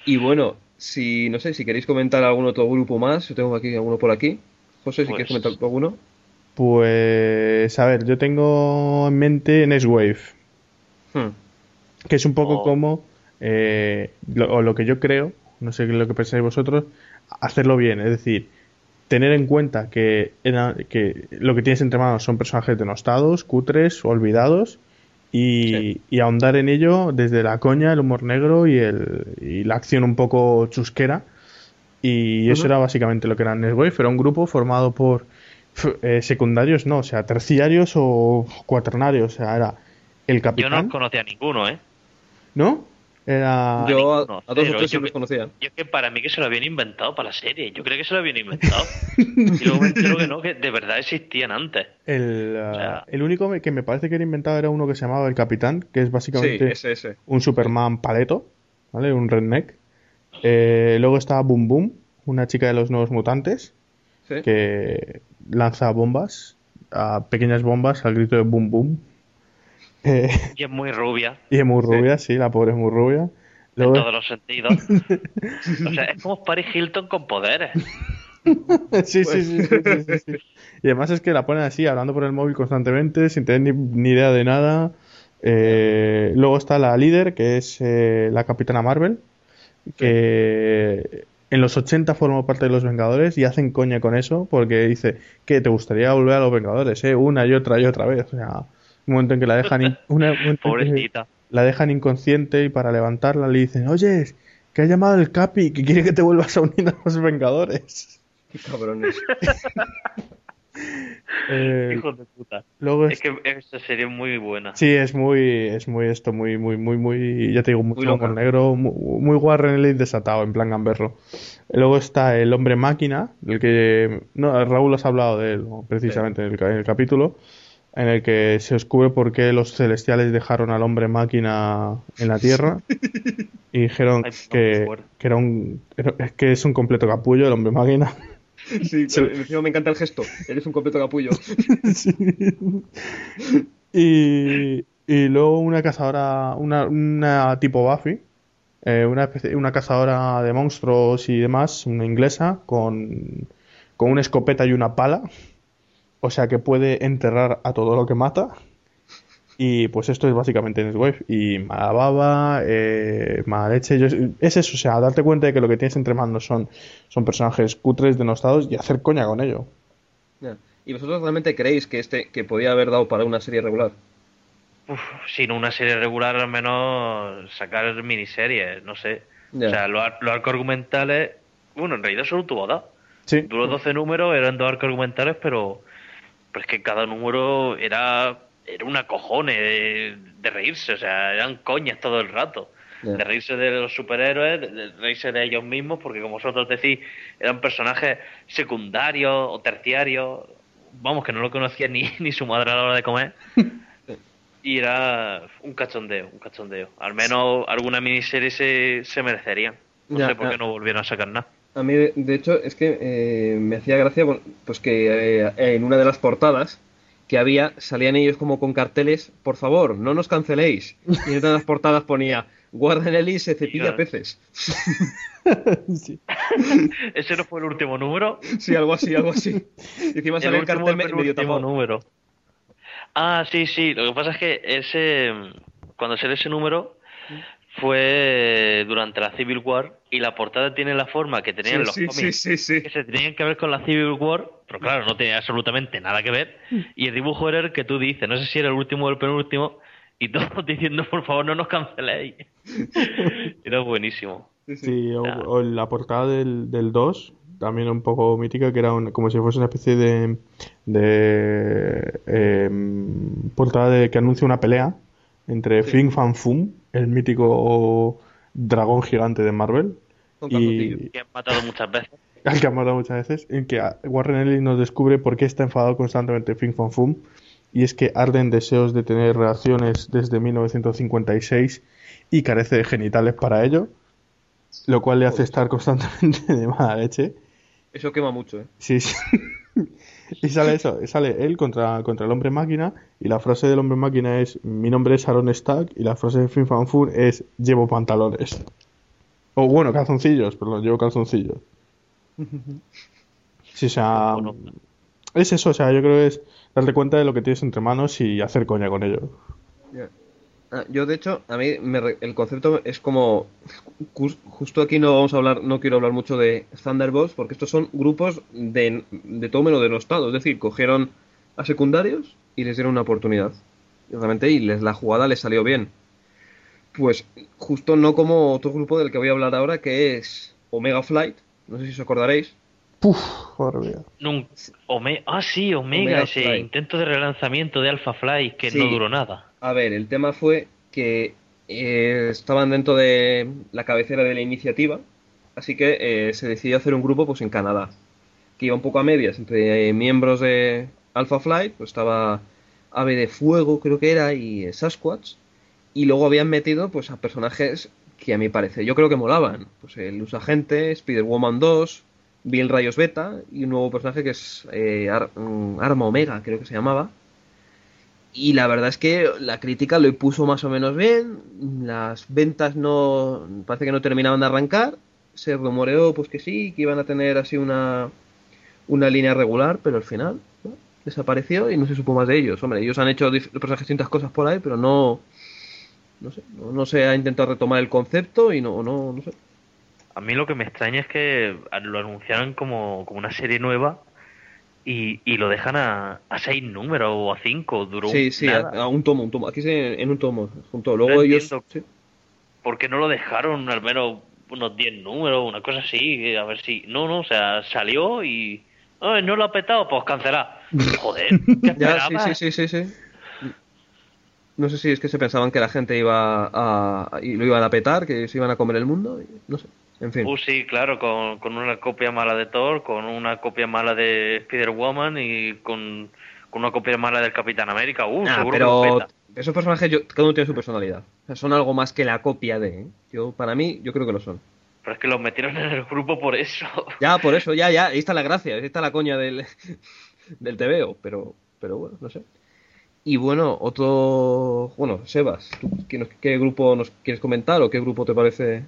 Y bueno, si no sé, si queréis comentar algún otro grupo más, yo tengo aquí alguno por aquí. José, si Pues- quieres comentar alguno. Pues, a ver, yo tengo en mente Nextwave, Hmm. que es un poco Oh. como, eh, lo, o lo que yo creo, no sé qué es lo que pensáis vosotros, hacerlo bien, es decir, tener en cuenta que, era- que lo que tienes entre manos son personajes denostados, cutres, olvidados, y, Sí. y ahondar en ello desde la coña, el humor negro y, el, y la acción un poco chusquera. Y eso Ujú. era básicamente lo que era Nextwave. Era un grupo formado por f- eh, secundarios, no, o sea, terciarios o cuaternarios. O sea, era el Yo capitán, no conocía a ninguno, ¿eh? ¿no? Era... Yo a, ninguno, a dos o cero. tres sí Yo los que- conocía. Y es que para mí que se lo habían inventado para la serie. Yo creo que se lo habían inventado. Y luego me entero que no, que de verdad existían antes. El, uh, sea- el único que me parece que era inventado era uno que se llamaba el Capitán, que es Sí, básicamente ese, ese. un Superman paleto, ¿vale? Un redneck. Eh, luego está Boom Boom, una chica de los Nuevos Mutantes, Sí. que lanza bombas, a pequeñas bombas al grito de Boom Boom. Eh, Y es muy rubia, y es muy Sí. rubia, sí, la pobre es muy rubia. en Luego, todos los sentidos. O sea, es como Paris Hilton con poderes. sí, sí, sí, sí, sí, sí, sí. Y además es que la ponen así, hablando por el móvil constantemente, sin tener ni, ni idea de nada. Eh, luego está la líder, que es eh, la Capitana Marvel, que en los ochenta formó parte de los Vengadores y hacen coña con eso, porque dice que te gustaría volver a los Vengadores, ¿eh? Una y otra y otra vez. O sea, un momento en que la dejan, in- una- un momento en que Pobrecita. la dejan inconsciente y para levantarla le dicen, oye, que ha llamado el Capi, que quiere que te vuelvas a unir a los Vengadores. Qué cabrones. Eh, Hijos de puta. luego Es es- que esta serie es muy buena. sí, es muy, es muy esto, muy, muy, muy, muy, ya te digo, mucho loca. humor negro, muy, muy Warren Ellis desatado, en plan gamberro. Luego está el hombre máquina, el que, no, Raúl has hablado de él, ¿no? Precisamente en el, ca- en el capítulo, en el que se descubre por qué los celestiales dejaron al hombre máquina en la Tierra y dijeron Ay, no, que, fuerte. que era un, era- es que es un completo capullo el hombre máquina. Sí, pero encima me encanta el gesto. Eres un completo capullo. Sí. Y, y luego una cazadora, una, una tipo Buffy, eh, una, especie- una cazadora de monstruos y demás, una inglesa, con, con una escopeta y una pala, o sea que puede enterrar a todo lo que mata. Y pues esto es básicamente Nextwave. Y mala baba, eh, mala leche. Yo- es eso, o sea, darte cuenta de que lo que tienes entre manos son, son personajes cutres, denostados y hacer coña con ello. Ya. ¿Y vosotros realmente creéis que este que podía haber dado para una serie regular? Uf, sin una serie regular, al menos sacar miniseries, no sé. Ya. O sea, los, ar- los arcos argumentales, bueno, en realidad solo tuvo dos. Sí. Duró doce números, eran dos arcos argumentales, pero, pero es que cada número era, era una cojone de, de reírse, o sea, eran coñas todo el rato. Ya. De reírse de los superhéroes, de, de reírse de ellos mismos, porque como vosotros decís, eran personajes secundarios o terciarios, vamos, que no lo conocía ni, ni su madre a la hora de comer. Y era un cachondeo, un cachondeo. Al menos alguna miniserie se, se merecerían. No Ya, sé por ya. qué no volvieron a sacar nada. A mí, de, de hecho, es que eh, me hacía gracia bueno, pues que eh, en una de las portadas que había, salían ellos como con carteles, por favor, no nos canceléis. Y en una de las portadas ponía, Warren Ellis se cepilla Ya. peces. Sí. ¿Ese no fue el último número? Sí, algo así, algo así. Y encima sale el, último cartel me- el medio último tapado. número. Ah, sí, sí. Lo que pasa es que ese cuando sale ese número fue durante la Civil War y la portada tiene la forma que tenían los Sí, sí, cómics sí, sí, que sí. se tenían que ver con la Civil War, pero claro, no tenía absolutamente nada que ver. Y el dibujo era el que tú dices, no sé si era el último o el penúltimo, y todos diciendo, por favor, no nos canceléis. Era buenísimo. Sí, o, Ya. o la portada del, del dos, también un poco mítica, que era un- como si fuese una especie de, de em, portada de, que anuncia una pelea entre Sí. Fin Fan Fum, el mítico dragón gigante de Marvel, Con calzoncillo. y Que han matado muchas veces. al que ha matado muchas veces, en que Warren Ellis nos descubre por qué está enfadado constantemente Fin Fan Fum, y es que arden deseos de tener relaciones desde mil novecientos cincuenta y seis y carece de genitales para ello, lo cual le hace estar constantemente de mala leche. Eso quema mucho, ¿eh? Sí, sí. Y sale eso, sale él contra, contra el hombre máquina, y la frase del hombre máquina es mi nombre es Aaron Stack, y la frase de Fin Fan Fum es llevo pantalones. O bueno, calzoncillos, perdón, llevo calzoncillos. Sí, o sea, Bueno, es eso, o sea, yo creo que es darte cuenta de lo que tienes entre manos y hacer coña con ello. Ya. Ah, yo, de hecho, a mí me re- el concepto es como... jus- Justo aquí no vamos a hablar, no quiero hablar mucho de Thunderbolts, porque estos son grupos de, de todo menos denostado. Es decir, cogieron a secundarios y les dieron una oportunidad. Y realmente, y les, la jugada les salió bien. Pues justo no como otro grupo del que voy a hablar ahora, que es Omega Flight. No sé si os acordaréis. Puf, madre mía. nun- Ome- ah, sí, Omega, Omega ese Flight. intento de relanzamiento de Alpha Flight que Sí. no duró nada. A ver, el tema fue que eh, estaban dentro de la cabecera de la iniciativa, así que eh, se decidió hacer un grupo pues en Canadá, que iba un poco a medias entre eh, miembros de Alpha Flight, pues estaba Ave de Fuego, creo que era, y eh, Sasquatch, y luego habían metido pues a personajes que a mi parecer yo creo que molaban, pues el Usagente, Spider-Woman dos, Bill Rayos Beta y un nuevo personaje que es eh, Ar- mm, Arma Omega, creo que se llamaba. Y la verdad es que la crítica lo puso más o menos bien. Las ventas no. Parece que no terminaban de arrancar. Se rumoreó pues que sí, que iban a tener así una, una línea regular, pero al final ¿no? desapareció y no se supo más de ellos. Hombre, ellos han hecho dif- personajes distintas cosas por ahí, pero no. No sé, no, no se ha intentado retomar el concepto y no, no, no sé. A mí lo que me extraña es que lo anunciaron como, como una serie nueva y, y lo dejan a, a seis números o a cinco, duró Sí, sí, a, nada. a un tomo, un tomo. Aquí se, en un tomo, junto. No Luego ellos. entiendo Sí. por qué no lo dejaron al menos unos diez números, una cosa así, a ver si... No, no, o sea, salió y... "Ay, no lo ha petado, pues cancelar". Joder, ¿qué Ya, sí, esperabas? sí, sí, sí, sí. No sé si es que se pensaban que la gente iba a, y lo iban a petar, que se iban a comer el mundo, y no sé. En fin. Uh, sí, claro, con, con una copia mala de Thor, con una copia mala de Spider-Woman y con, con una copia mala del Capitán América. Uh, Ah, seguro que lo pero peta. esos personajes, yo- cada uno tiene su personalidad. O sea, son algo más que la copia de. ¿eh? Yo, para mí, yo creo que lo son. Pero es que los metieron en el grupo por eso. Ya, por eso, ya, ya, ahí está la gracia, ahí está la coña del, del tebeo, pero, pero bueno, no sé. Y bueno, otro. Bueno, Sebas, ¿tú qué, nos- qué grupo nos quieres comentar o qué grupo te parece?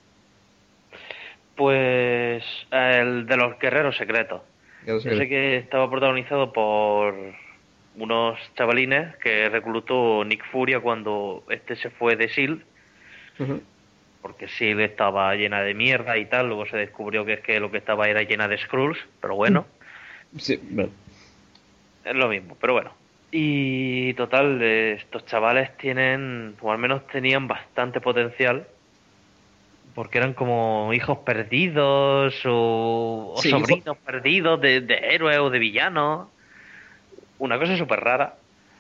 Pues el de los guerreros secretos. Ya lo sé. Ese que estaba protagonizado por unos chavalines que reclutó Nick Furia cuando este se fue de S H I E L D, Ujú. porque S H I E L D estaba llena de mierda y tal, luego se descubrió que es que lo que estaba era llena de Skrulls, pero bueno, Sí, bueno. es lo mismo, pero bueno. Y total, eh, estos chavales tienen, o al menos tenían bastante potencial, porque eran como hijos perdidos o, o Sí, sobrinos perdidos de, de héroes o de villanos. Una cosa súper rara.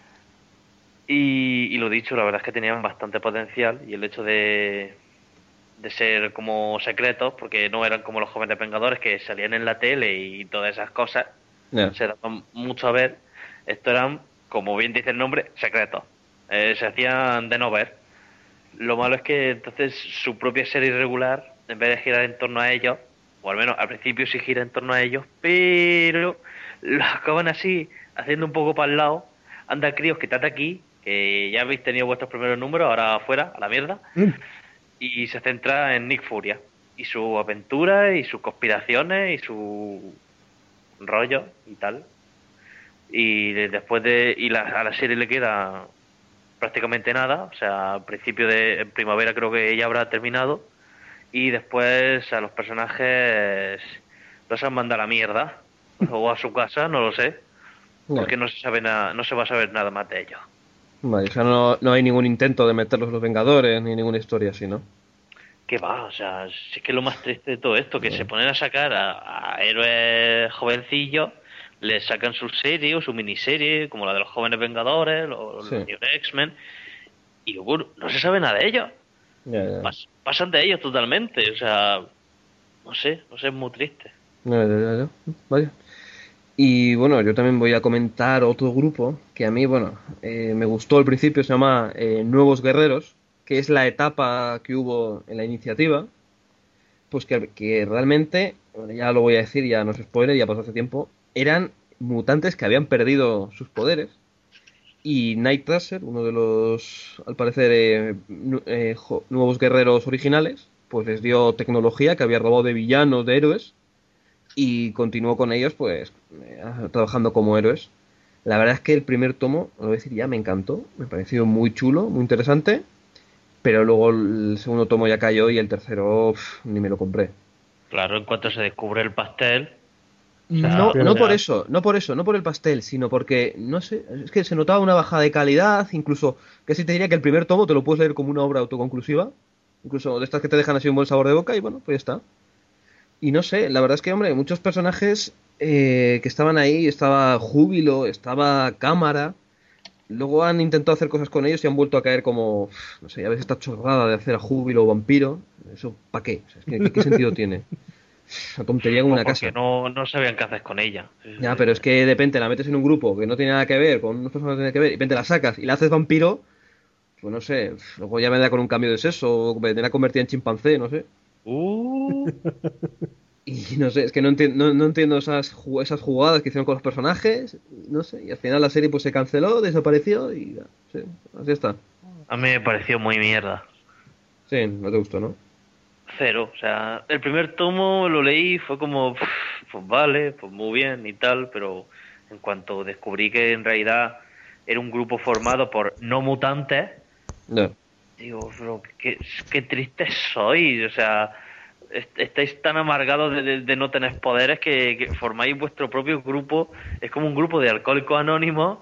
Y, y lo dicho, la verdad es que tenían bastante potencial y el hecho de, de ser como secretos, porque no eran como los jóvenes vengadores que salían en la tele y todas esas cosas, Ya. se daban mucho a ver. Estos eran, como bien dice el nombre, secretos. Eh, se hacían de no ver. Lo malo es que entonces su propia serie regular, en vez de girar en torno a ellos, o al menos al principio sí gira en torno a ellos, pero lo acaban así, haciendo un poco para el lado. Anda, críos, quítate aquí, que ya habéis tenido vuestros primeros números, ahora afuera, a la mierda. Mm. Y se centra en Nick Furia, y su aventura, y sus conspiraciones, y su rollo, y tal. Y después de... y la, a la serie le queda prácticamente nada, o sea, al principio de en primavera creo que ya habrá terminado y después a los personajes los han mandado a la mierda o a su casa, no lo sé, porque no se sabe nada, no se va a saber nada más de ellos. Vale, o sea, no, no hay ningún intento de meterlos los Vengadores ni ninguna historia así, ¿no? ¿Qué va? O sea, si es que lo más triste de todo esto, que se ponen a sacar a, a héroes jovencillos, les sacan su serie o su miniserie, como la de los jóvenes Vengadores, los, Sí. los New X-Men, y luego no se sabe nada de ellos. Ya, ya. Pas- pasan de ellos totalmente, o sea, no sé, no sé, es muy triste. Ya, ya, ya, ya. Vaya. Y bueno, yo también voy a comentar otro grupo que a mí, bueno, eh, me gustó al principio, se llama eh, Nuevos Guerreros, que es la etapa que hubo en la iniciativa, pues que, que realmente, bueno, ya lo voy a decir, ya no es spoiler, ya pasó hace tiempo, eran mutantes que habían perdido sus poderes y Night Thrasher, uno de los, al parecer, eh, nu- eh, jo- nuevos guerreros originales, pues les dio tecnología que había robado de villanos, de héroes, y continuó con ellos, pues, eh, trabajando como héroes. La verdad es que el primer tomo, lo voy a decir ya, me encantó, me pareció muy chulo, muy interesante, pero luego el segundo tomo ya cayó y el tercero uf, ni me lo compré. Claro, en cuanto se descubre el pastel... O sea, No, pero- no por eso, no por eso, no por el pastel, sino porque, no sé, es que se notaba una bajada de calidad, incluso casi te diría que el primer tomo te lo puedes leer como una obra autoconclusiva, incluso de estas que te dejan así un buen sabor de boca y bueno, pues ya está. Y no sé, la verdad es que, hombre, muchos personajes eh, que estaban ahí, estaba Júbilo, estaba Cámara, luego han intentado hacer cosas con ellos y han vuelto a caer como, no sé, ya ves esta chorrada de hacer a Júbilo o Vampiro, eso, ¿para qué? O sea, es que, ¿qué, qué sentido tiene? Una tontería como pues una porque casa. no, no sabían qué hacer con ella. Ya, pero es que de repente la metes en un grupo que no tiene nada que ver, con unas personas que no tienen que ver, y de repente la sacas y la haces vampiro, pues no sé, luego ya vendrá con un cambio de sexo, o vendrá convertida en chimpancé, no sé. Uh, Y no sé, es que no entiendo, no, no entiendo esas, ju- esas jugadas que hicieron con los personajes, no sé, y al final la serie pues se canceló, desapareció y ya, sí, así está. a mí me pareció muy mierda. Sí, no te gustó, ¿no? Cero. O sea, el primer tomo lo leí, fue como, pff, pues vale, pues muy bien y tal, pero en cuanto descubrí que en realidad era un grupo formado por no mutantes, Ya. digo, pero qué, qué tristes sois. O sea, est- estáis tan amargados de, de- de no tener poderes que, que formáis vuestro propio grupo. Es como un grupo de alcohólicos anónimos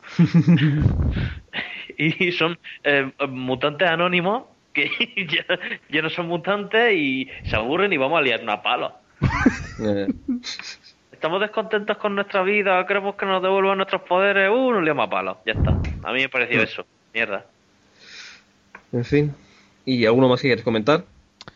y son eh, mutantes anónimos que ya, ya no son mutantes y se aburren y vamos a liarnos a palos. Ya, ya. Estamos descontentos con nuestra vida, queremos que nos devuelvan nuestros poderes, uh, nos liamos a palos, ya está. A mí me pareció eso, mierda. En fin. ¿Y alguno más que quieres comentar?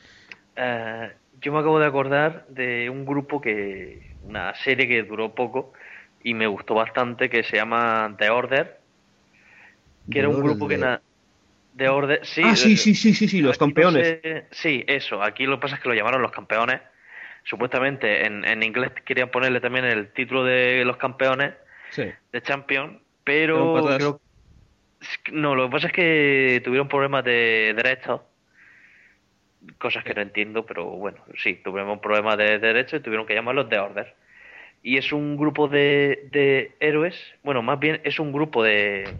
Eh, yo me acabo de acordar de un grupo que, una serie que duró poco y me gustó bastante, que se llama The Order, que era un grupo que na- The Order, sí, Ah, sí, eh, sí, sí, sí, sí, los aquí no campeones. sé- sí, eso. Aquí lo que pasa es que lo llamaron los campeones. Supuestamente en, en inglés querían ponerle también el título de los campeones, Sí. de Champion, Eran pero patas. creo es que- no, lo que pasa es que tuvieron problemas de derechos, cosas que no entiendo, pero bueno, sí, tuvieron problemas de derechos y tuvieron que llamarlos The Order. Y es un grupo de, de héroes, bueno, más bien es un grupo de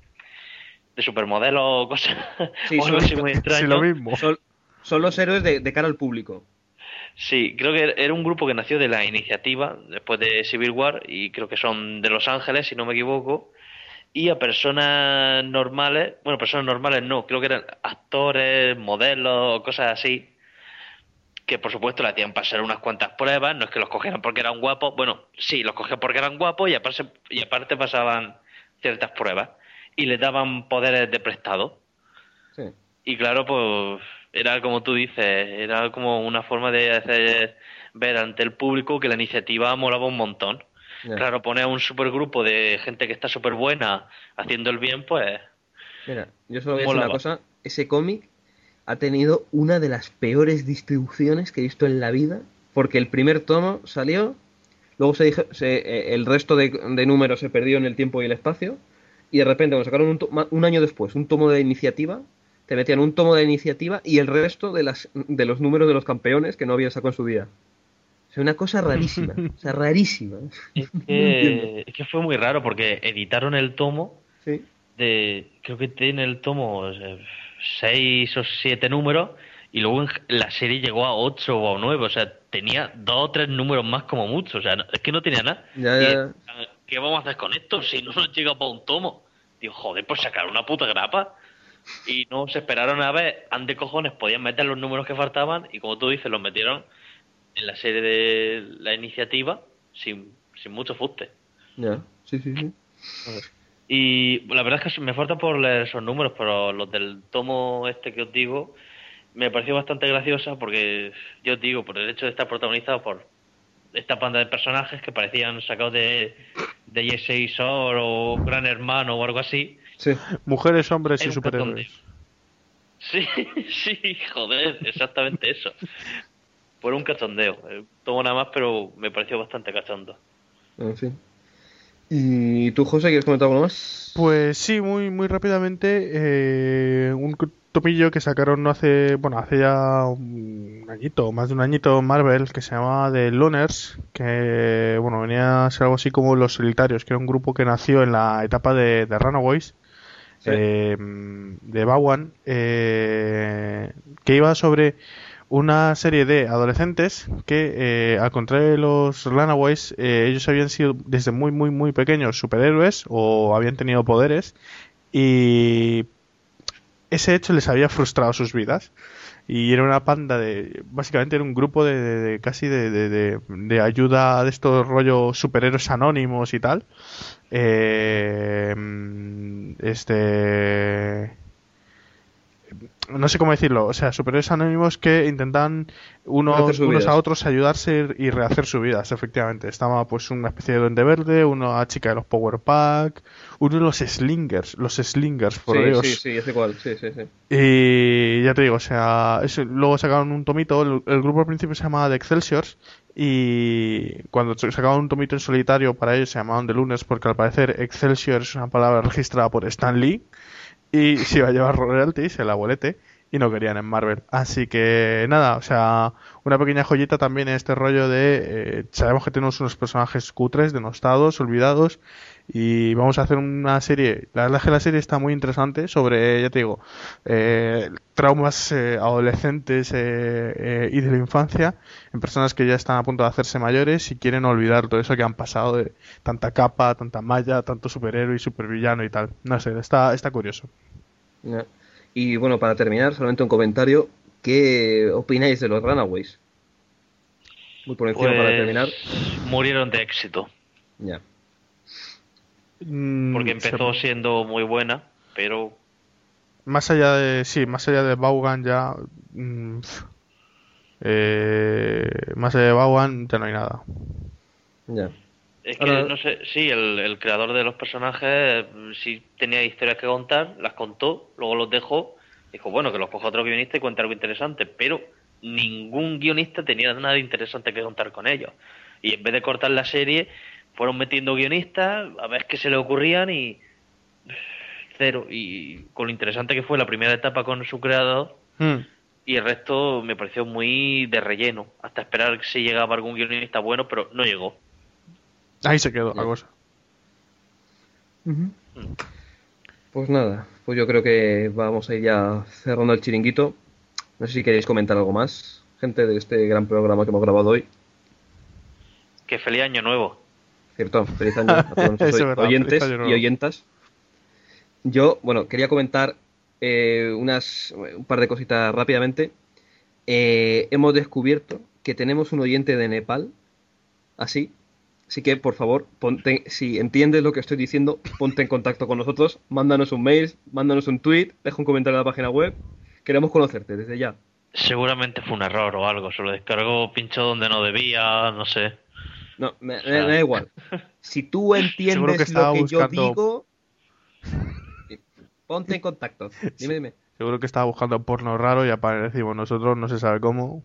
de supermodelos o cosas Sí, o algo son- así muy Sí, extraño. lo mismo. Son, son los héroes de, de cara al público. Sí, creo que era un grupo que nació de la iniciativa después de Civil War y creo que son de Los Ángeles, si no me equivoco. Y a personas normales, bueno, personas normales no, creo que eran actores, modelos, cosas así, que por supuesto le hacían pasar unas cuantas pruebas, no es que los cogieran porque eran guapos, bueno, sí, los cogían porque eran guapos y aparte, y aparte pasaban ciertas pruebas y les daban poderes de prestado. Sí. Y claro, pues era como tú dices, era como una forma de hacer ver ante el público que la iniciativa molaba un montón. Ya. Claro, poner a un supergrupo de gente que está súper buena haciendo el bien, pues Mira, yo solo voy a decir una molaba. cosa. Ese cómic ha tenido una de las peores distribuciones que he visto en la vida. Porque el primer tomo salió, luego se dijo, se, eh, el resto de, de números se perdió en el tiempo y el espacio. Y de repente, cuando sacaron un, to- ma- un año después un tomo de iniciativa, te metían un tomo de iniciativa y el resto de, las, de los números de los campeones que no había sacado en su día. O sea, una cosa rarísima. O sea, rarísima. Es No entiendo. que, es que fue muy raro porque editaron el tomo Sí. de, creo que tiene el tomo eh, seis o siete números y luego en la serie llegó a ocho o a nueve, o sea, tenía dos o tres números más como mucho, o sea, no- es que no tenía nada. Ya, Y, ya, eh, ¿qué vamos a hacer con esto si no nos llega para un tomo? Digo, joder, pues sacar una puta grapa. Y no se esperaron a ver, ande cojones, podían meter los números que faltaban y como tú dices, los metieron en la serie de la iniciativa sin, sin mucho fuste. Ya. Sí, sí, sí. Y la verdad es que me falta por leer esos números, pero los del tomo este que os digo me pareció bastante graciosa porque yo os digo, por el hecho de estar protagonizado por esta banda de personajes que parecían sacados de, de Jesse Isor o Gran Hermano o algo así. Sí. Mujeres, hombres y Era un superhéroes. Sí, sí, joder, exactamente eso. Por un cachondeo. Eh, Tomo nada más, pero me pareció bastante cachondo. En fin. ¿Y tú, José, quieres comentar algo más? Pues sí, muy, muy rápidamente. eh, un, tomillo que sacaron no hace, bueno, hace ya un añito, más de un añito, Marvel, que se llamaba The Loners, que, bueno, venía a ser algo así como Los Solitarios, que era un grupo que nació en la etapa de, de Runaways, Sí. eh, de Vaughan, eh, que iba sobre una serie de adolescentes que, eh, al contrario de los Runaways, eh, ellos habían sido desde muy, muy, muy pequeños superhéroes o habían tenido poderes, y ese hecho les había frustrado sus vidas. Y era una panda de... Básicamente era un grupo de, de- de casi de, de, de- de ayuda de estos rollos superhéroes anónimos y tal. Eh, este... No sé cómo decirlo. O sea, superhéroes anónimos que intentan Rehacer unos, sus unos a vidas. otros ayudarse y rehacer sus vidas, efectivamente. Estaba pues una especie de Duende Verde, una chica de los Power Pack, uno de los Slingers. Los Slingers, por Sí, Dios. sí, sí, es igual. Sí, sí, sí. Y ya te digo, o sea, eso, luego sacaron un tomito, el, el grupo al principio se llamaba The Excelsiors, y cuando sacaban un tomito en solitario para ellos se llamaban The Lunars, porque al parecer Excelsior es una palabra registrada por Stan Lee y se iba a llevar royalties, el abuelete, y no querían en Marvel. Así que nada, o sea, una pequeña joyita también en este rollo de... eh, sabemos que tenemos unos personajes cutres, denostados, olvidados, y vamos a hacer una serie. La verdad es que la serie está muy interesante sobre, ya te digo, eh, traumas eh, adolescentes eh, eh, y de la infancia en personas que ya están a punto de hacerse mayores y quieren olvidar todo eso que han pasado de tanta capa, tanta malla, tanto superhéroe y supervillano y tal. No sé, está, está curioso. Ya. Y bueno, para terminar, solamente un comentario. ¿Qué opináis de los Runaways? Muy por encima para terminar. Pues murieron de éxito. Ya. Mm, Porque empezó se- siendo muy buena, pero Más allá de, sí, más allá de Vaughan ya, mm, pf, eh, más allá de Vaughan ya no hay nada. Ya. es que Ahora- no sé, sí, el, el creador de los personajes mm, sí tenía historias que contar, las contó, luego los dejó, dijo, bueno, que los coja otro guionista y cuente algo interesante, pero ningún guionista tenía nada interesante que contar con ellos. Y en vez de cortar la serie, fueron metiendo guionistas a ver qué se le ocurrían y cero. Y con lo interesante que fue la primera etapa con su creador, Mm, y el resto me pareció muy de relleno, hasta esperar que si llegaba algún guionista bueno, pero no llegó. ahí se quedó la Ya. cosa. Pues nada, pues yo creo que vamos a ir ya cerrando el chiringuito. No sé si queréis comentar algo más, gente, de este gran programa que hemos grabado hoy. Que feliz año nuevo. Cierto, feliz año a todos nuestros Eso es oy- verdad, oyentes feliz año nuevo. y oyentas. Yo, bueno, quería comentar eh, unas un par de cositas rápidamente. Eh, hemos descubierto que tenemos un oyente de Nepal, así. Así que, por favor, ponte, si entiendes lo que estoy diciendo, ponte en contacto con nosotros, mándanos un mail, mándanos un tweet, deja un comentario en la página web. Queremos conocerte desde ya. Seguramente fue un error o algo, se lo descargó, pinchó donde no debía, no sé. No, me, me- sea- me da igual. Si tú Seguro que entiendes estaba lo que yo buscando- digo, ponte en contacto. Dime, dime. Seguro que estaba buscando porno raro y aparecimos nosotros, no se sabe cómo.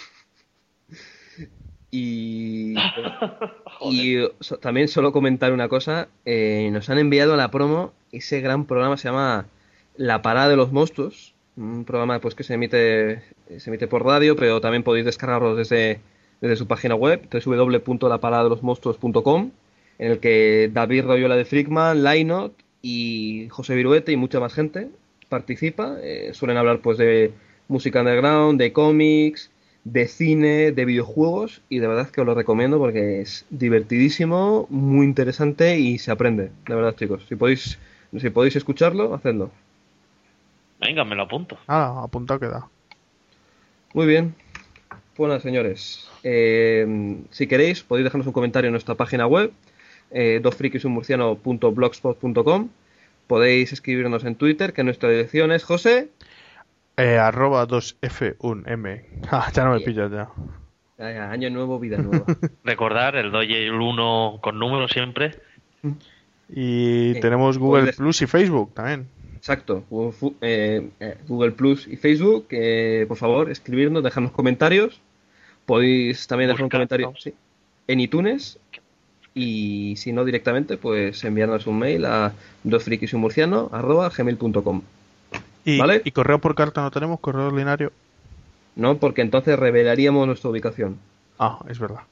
Y, y so- también solo comentar una cosa. eh, nos han enviado a la promo ese gran programa, se llama La Parada de los Monstruos. Un programa pues que se emite se emite por radio, pero también podéis descargarlo desde, desde su página web, doble u doble u doble u punto la parada de los monstruos punto com, en el que David Royola de Freakman, Lainot y José Viruete y mucha más gente participa. Eh, suelen hablar pues de música underground, de cómics, de cine, de videojuegos, y de verdad que os lo recomiendo porque es divertidísimo, muy interesante y se aprende, de verdad, chicos. Si podéis, si podéis escucharlo, hacedlo. Venga, me lo apunto. Ah, apuntado queda. Muy bien. Buenas, señores. Eh, si queréis, podéis dejarnos un comentario en nuestra página web, eh, dos frikis y un murciano punto blogspot punto com. Podéis escribirnos en Twitter, que nuestra dirección es José. Eh, arroba dos F uno M. Ah, ya no me Bien. pillas ya. Ay, Año nuevo, vida nueva. Recordar el dos y el uno con números siempre. Y Eh, tenemos Google puedes- Plus y Facebook también. Exacto. Google, Fu- eh, eh, Google Plus y Facebook. eh, por favor, escribirnos, dejarnos comentarios. Podéis también dejar un Buscar, comentario ¿no? sí, en iTunes. Y si no directamente, pues enviarnos un mail a dos frikis y un murciano arroba gmail punto com. ¿Y, ¿Vale? ¿Y correo por carta no tenemos? ¿Correo ordinario? No, porque entonces revelaríamos nuestra ubicación. Ah, es verdad.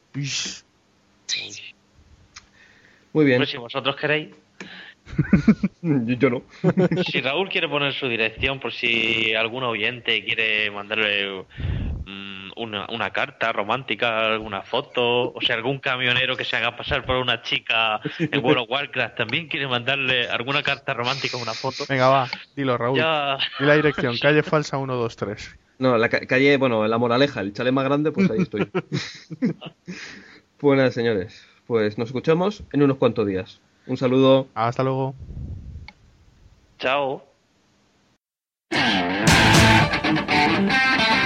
Muy bien. Pues si vosotros queréis, Yo no. si Raúl quiere poner su dirección por si algún oyente quiere mandarle mm, una, una carta romántica, alguna foto, o sea, algún camionero que se haga pasar por una chica en World of Warcraft también quiere mandarle alguna carta romántica o una foto. Venga, va, dilo, Raúl. Ya. Y la dirección, calle falsa uno dos tres. No, la ca- calle, bueno, la Moraleja, el chalet más grande, pues ahí estoy. Pues nada, señores. Pues nos escuchamos en unos cuantos días. Un saludo. Hasta luego. Chao.